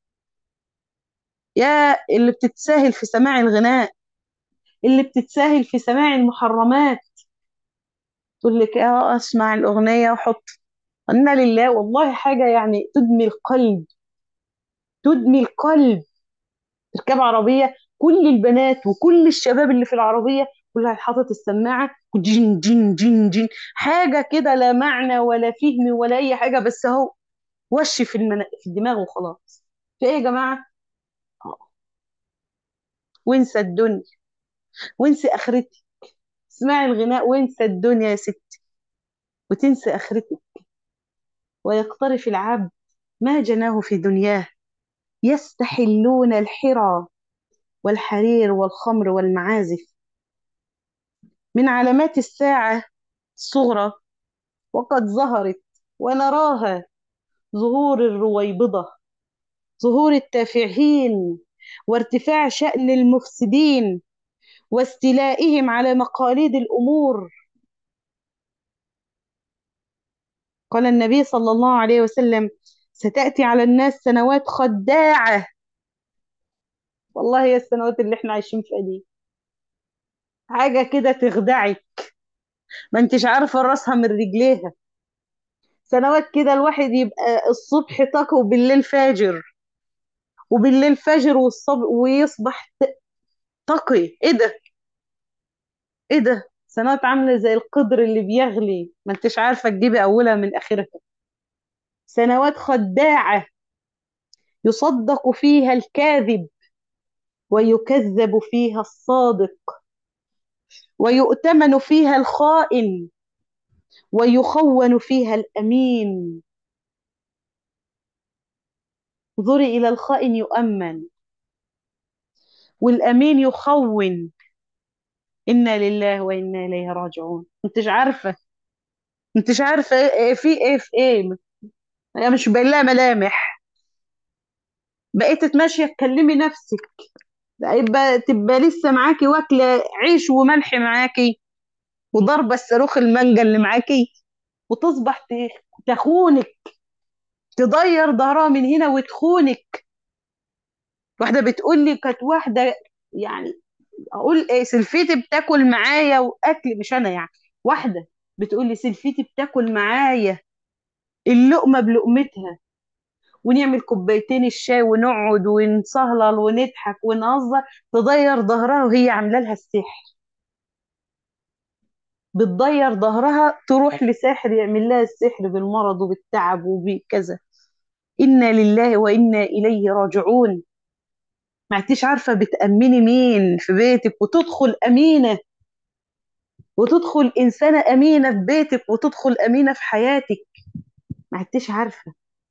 Speaker 1: يا اللي بتتساهل في سماع الغناء، اللي بتتساهل في سماع المحرمات. تقول لك اه اسمع الأغنية وحط. إنا لله، والله حاجة يعني تدمي القلب، تدمي القلب. تركب عربية، كل البنات وكل الشباب اللي في العربية كلها حاطط السماعة، جين جين جين جين، حاجة كده لا معنى ولا فهم ولا أي حاجة، بس هو وش في المنا... في الدماغ وخلاص. في ايه يا جماعة؟ آه. وانسى الدنيا، وانسى اخرتي. اسمعي الغناء وانسى الدنيا يا ستي، وتنسى اخرتك. ويقترف العبد ما جناه في دنياه. يستحلون الحرى والحرير والخمر والمعازف. من علامات الساعة الصغرى، وقد ظهرت ونراها، ظهور الرويبضة، ظهور التافهين، وارتفاع شأن المفسدين، واستيلائهم على مقاليد الأمور. قال النبي صلى الله عليه وسلم: ستأتي على الناس سنوات خداعة. والله هي السنوات اللي احنا عايشين فيها دي حاجة كده تخدعك، ما انتش عارفة راسها من رجليها. سنوات كده الواحد يبقى الصبح طاقة وبالليل فاجر، وبالليل فاجر والصبح ويصبح تقي. ايه ده؟ ايه ده؟ سنوات عاملة زي القدر اللي بيغلي، ما انتش عارفة تجيبي أولها من آخرها. سنوات خداعة، يصدق فيها الكاذب ويكذب فيها الصادق، ويؤتمن فيها الخائن ويخون فيها الأمين. انظري إلى الخائن يؤمن، والأمين يخون. إنا لله وإنا إليه راجعون. انتش عارفة انتش عارفة إيه إيه في ايه في ايه. هي مش باين لها ملامح. بقيت تماشية تكلمي نفسك، يبقى تبقى لسه معاكي واكلة عيش وملح معاكي، وضربة الصاروخ المانجا اللي معاكي، وتصبح ت- تخونك، تضير ظهرها من هنا وتخونك. واحدة بتقول لي، كانت واحدة يعني، اقول ايه، سلفتي بتاكل معايا واكل، مش انا يعني، واحدة بتقول لي سلفتي بتاكل معايا اللقمة بلقمتها، ونعمل كوبايتين الشاي ونقعد ونسهلل ونضحك ونهزر، تضير ظهرها وهي عامله لها السحر. بتضير ظهرها تروح لساحر يعمل لها السحر بالمرض وبالتعب وبكذا. إنا لله وإنا إليه راجعون. ما عدتيش عارفة بتأمني مين في بيتك، وتدخل أمينة، وتدخل إنسانة أمينة في بيتك، وتدخل أمينة في حياتك. ما عدتيش عارفة.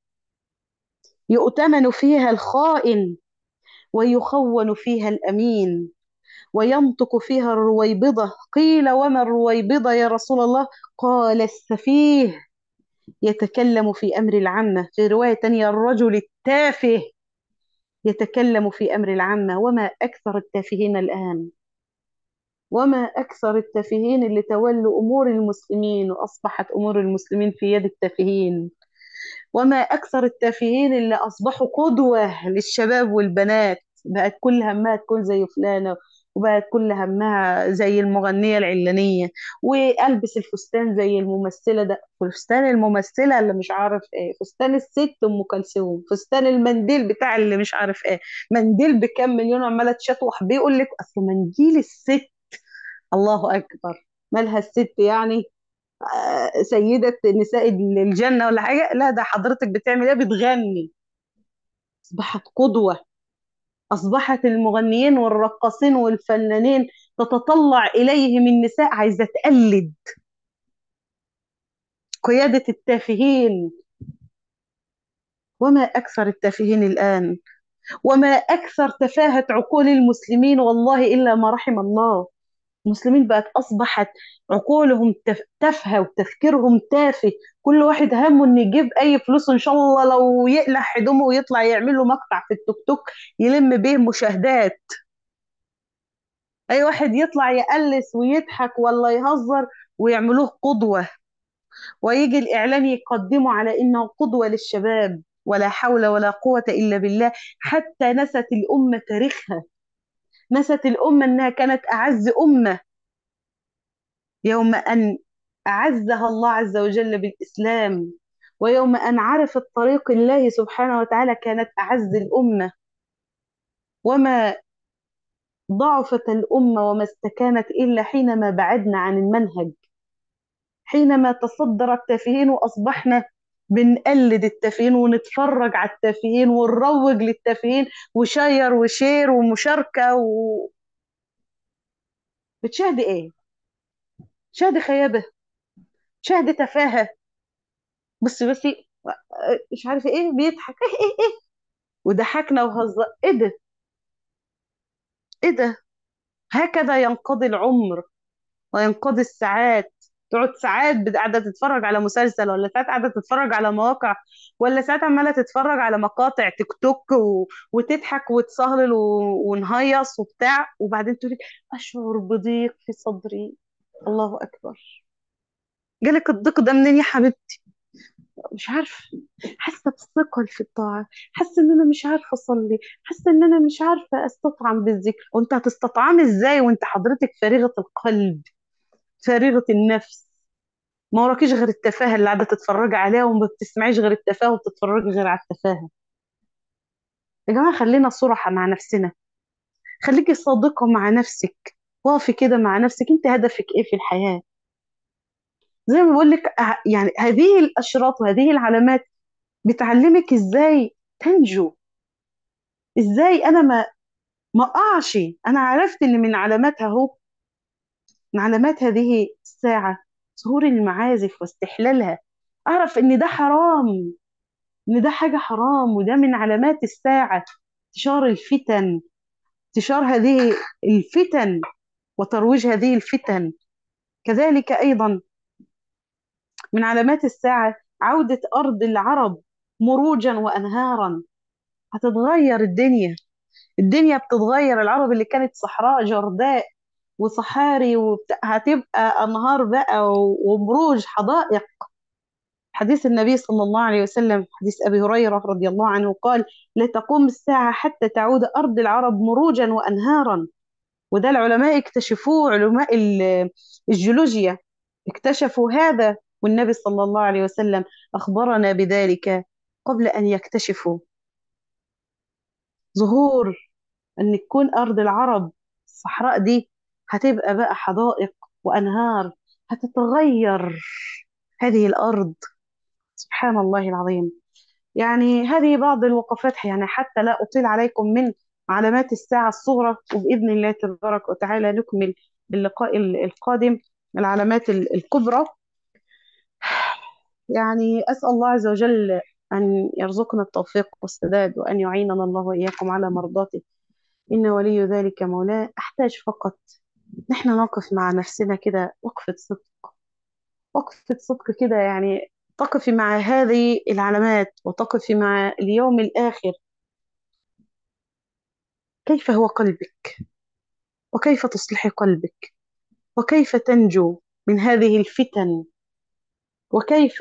Speaker 1: يؤتمن فيها الخائن، ويخون فيها الأمين، وينطق فيها الرويبضة. قيل وما الرويبضة يا رسول الله؟ قال السفيه يتكلم في أمر العامة. في رواية تانية الرجل التافه يتكلم في أمر العامة. وما أكثر التافهين الآن، وما أكثر التافهين اللي تولوا أمور المسلمين، وأصبحت أمور المسلمين في يد التافهين. وما أكثر التافهين اللي أصبحوا قدوة للشباب والبنات. بقت كل همها تكون زي فلانة، وبقت كل همها زي المغنية العلانية، والبس الفستان زي الممثلة. ده فستان الممثلة اللي مش عارف ايه، فستان الست ام كلثوم، فستان المنديل بتاع اللي مش عارف ايه، منديل بكام مليون، عمالة تشطوح بيه. يقول لك اصل منديل الست. الله اكبر. مالها الست يعني؟ آه، سيدة نساء الجنة ولا حاجة؟ لا، ده حضرتك بتعمل ايه؟ بتغني. أصبحت قدوة. أصبحت المغنيين والرقاصين والفنانين تتطلع إليهم النساء، عايزة تقلد. قيادة التافهين. وما أكثر التافهين الآن، وما أكثر تفاهة عقول المسلمين، والله إلا ما رحم الله. المسلمين بقت أصبحت عقولهم تف- تافهة، وتفكيرهم تافه. كل واحد همه إنه يجيب أي فلوس، إن شاء الله لو يقلع هدومه ويطلع يعمل له مقطع في التوك توك يلم به مشاهدات. أي واحد يطلع يقلس ويضحك ولا يهزر ويعملوه قدوة، ويجي الإعلام يقدمه على إنه قدوة للشباب. ولا حول ولا قوة إلا بالله. حتى نست الأمة تاريخها، نست الأمة أنها كانت أعز أمة. يوم أن أعزها الله عز وجل بالإسلام، ويوم أن عرفت طريق الله سبحانه وتعالى كانت أعز الأمة. وما ضعفت الأمة وما استكانت إلا حينما بعدنا عن المنهج، حينما تصدر التافهين وأصبحنا بنقلد التافهين ونتفرج على التافهين ونروج للتافهين، وشير وشير ومشاركة و... بتشاهدي إيه؟ شاهدي خيابة، شاهدي تفاهة. بصي بصي، مش عارفة إيه بيضحك إيه إيه إيه، وضحكنا وهزر. إيه ده؟ إيه ده؟ هكذا ينقضي العمر وينقضي الساعات. تقعد ساعات بت- قاعده تتفرج على مسلسل، ولا ساعات قاعده تتفرج على مواقع، ولا ساعات عماله تتفرج على مقاطع تيك توك و... وتضحك وتسهلل و... ونهيص وبتاع، وبعدين تقولي اشعر بضيق في صدري. الله اكبر. جالك الضيق ده منين يا حبيبتي؟ مش عارفه. حاسه بثقل في الطاعه، حاسه ان انا مش عارفه اصلي، حاسه ان انا مش عارفه استطعم بالذكر. وانت هتستطعمي ازاي وانت حضرتك فارغه القلب، فارغه النفس؟ ما وراكيش غير التفاهة اللي قاعدة تتفرجي عليها، وما بتسمعيش غير التفاهة وبتتفرجي غير على التفاهة. يا جماعة خلينا صراحة مع نفسنا. خليكي صادقة مع نفسك. وقفي كده مع نفسك، انت هدفك ايه في الحياة؟ زي ما بقول لك، ه- يعني هذه الأشراط وهذه العلامات بتعلمك ازاي تنجو. ازاي انا ما ما اقعش. انا عرفت ان من علاماتها اهو، من علامات هذه الساعة ظهور المعازف واستحلالها. اعرف ان ده حرام، ان ده حاجة حرام، وده من علامات الساعة. انتشار الفتن، انتشار هذه الفتن وترويج هذه الفتن. كذلك أيضا من علامات الساعة عودة أرض العرب مروجا وأنهارا. هتتغير الدنيا، الدنيا بتتغير. العرب اللي كانت صحراء جرداء وصحاري وبتاع هتبقى أنهار بقى و- ومروج حدائق. حديث النبي صلى الله عليه وسلم، حديث أبي هريرة رضي الله عنه قال: لا تقوم الساعة حتى تعود أرض العرب مروجا وأنهارا. وده العلماء اكتشفوه، علماء ال- الجيولوجيا اكتشفوا هذا، والنبي صلى الله عليه وسلم أخبرنا بذلك قبل أن يكتشفوا. ظهور أن تكون أرض العرب الصحراء دي هتبقى بقى حدائق وأنهار، هتتغير هذه الأرض. سبحان الله العظيم. يعني هذه بعض الوقفات، يعني حتى لا أطيل عليكم، من علامات الساعة الصغرى، وبإذن الله تبارك وتعالى نكمل اللقاء ال- القادم العلامات ال- الكبرى. يعني أسأل الله عز وجل أن يرزقنا التوفيق والسداد، وأن يعيننا الله وإياكم على مرضاته، إن ولي ذلك مولاه. أحتاج فقط نحن نقف مع نفسنا كده وقفة صدق، وقفة صدق كده، يعني تقفي مع هذه العلامات وتقفي مع اليوم الآخر. كيف هو قلبك؟ وكيف تصلحي قلبك؟ وكيف تنجو من هذه الفتن؟ وكيف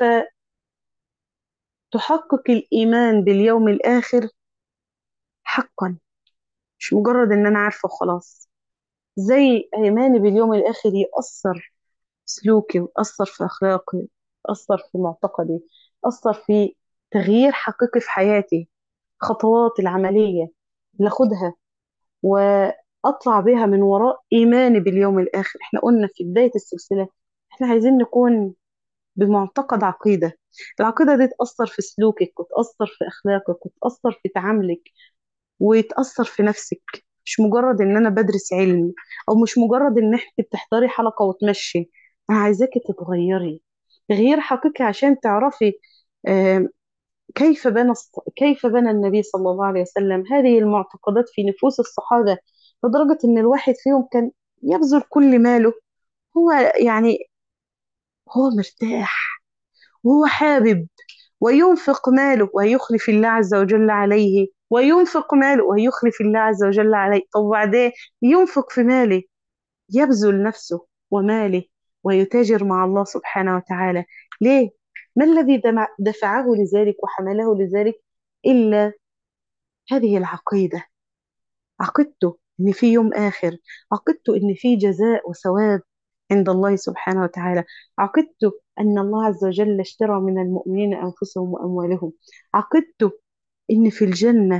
Speaker 1: تحقق الإيمان باليوم الآخر حقا، مش مجرد إن أنا عارفة وخلاص. زي إيماني باليوم الآخر يأثر في سلوكي، ويأثر في أخلاقي، يأثر في معتقدي، يأثر في تغيير حقيقي في حياتي. خطوات العملية اللي أخدها وأطلع بها من وراء إيماني باليوم الآخر. إحنا قلنا في بداية السلسلة إحنا عايزين نكون بمعتقد عقيدة. العقيدة دي تأثر في سلوكك، وتأثر في أخلاقك، وتأثر في تعاملك، ويتأثر في نفسك. مش مجرد إن أنا بدرس علم، أو مش مجرد إن إنت بتحضري حلقة وتمشي. أنا عايزاكي تتغيري تغيير حقيقي عشان تعرفي آه، كيف بنى الص- كيف بنى النبي صلى الله عليه وسلم هذه المعتقدات في نفوس الصحابة، لدرجة إن الواحد فيهم كان يبذل كل ماله. هو يعني هو مرتاح، وهو حابب، وينفق ماله ويخلف الله عز وجل عليه، وينفق ماله ويخلف الله عز وجل عليه. طب وبعدين ينفق في ماله، يبذل نفسه وماله، ويتاجر مع الله سبحانه وتعالى. ليه؟ ما الذي دمع- دفعه لذلك وحمله لذلك إلا هذه العقيدة. عقدته إن في يوم آخر، عقدته إن في جزاء وثواب عند الله سبحانه وتعالى، عقدته أن الله عز وجل اشترى من المؤمنين أنفسهم وأموالهم، عقدته إن في الجنة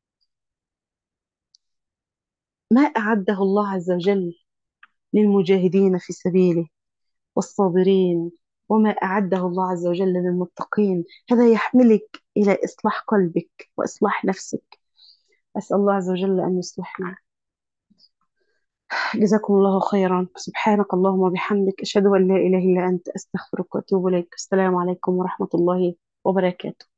Speaker 1: ما أعده الله عز وجل للمجاهدين في سبيله والصابرين، وما أعده الله عز وجل للمتقين. هذا يحملك إلى إصلاح قلبك وإصلاح نفسك. أسأل الله عز وجل أن يصلحنا. جزاكم الله خيرا. سبحانك اللهم وبحمدك، أشهد أن لا إله إلا أنت، أستغفرك وأتوب إليك. السلام عليكم ورحمة الله وبركاته.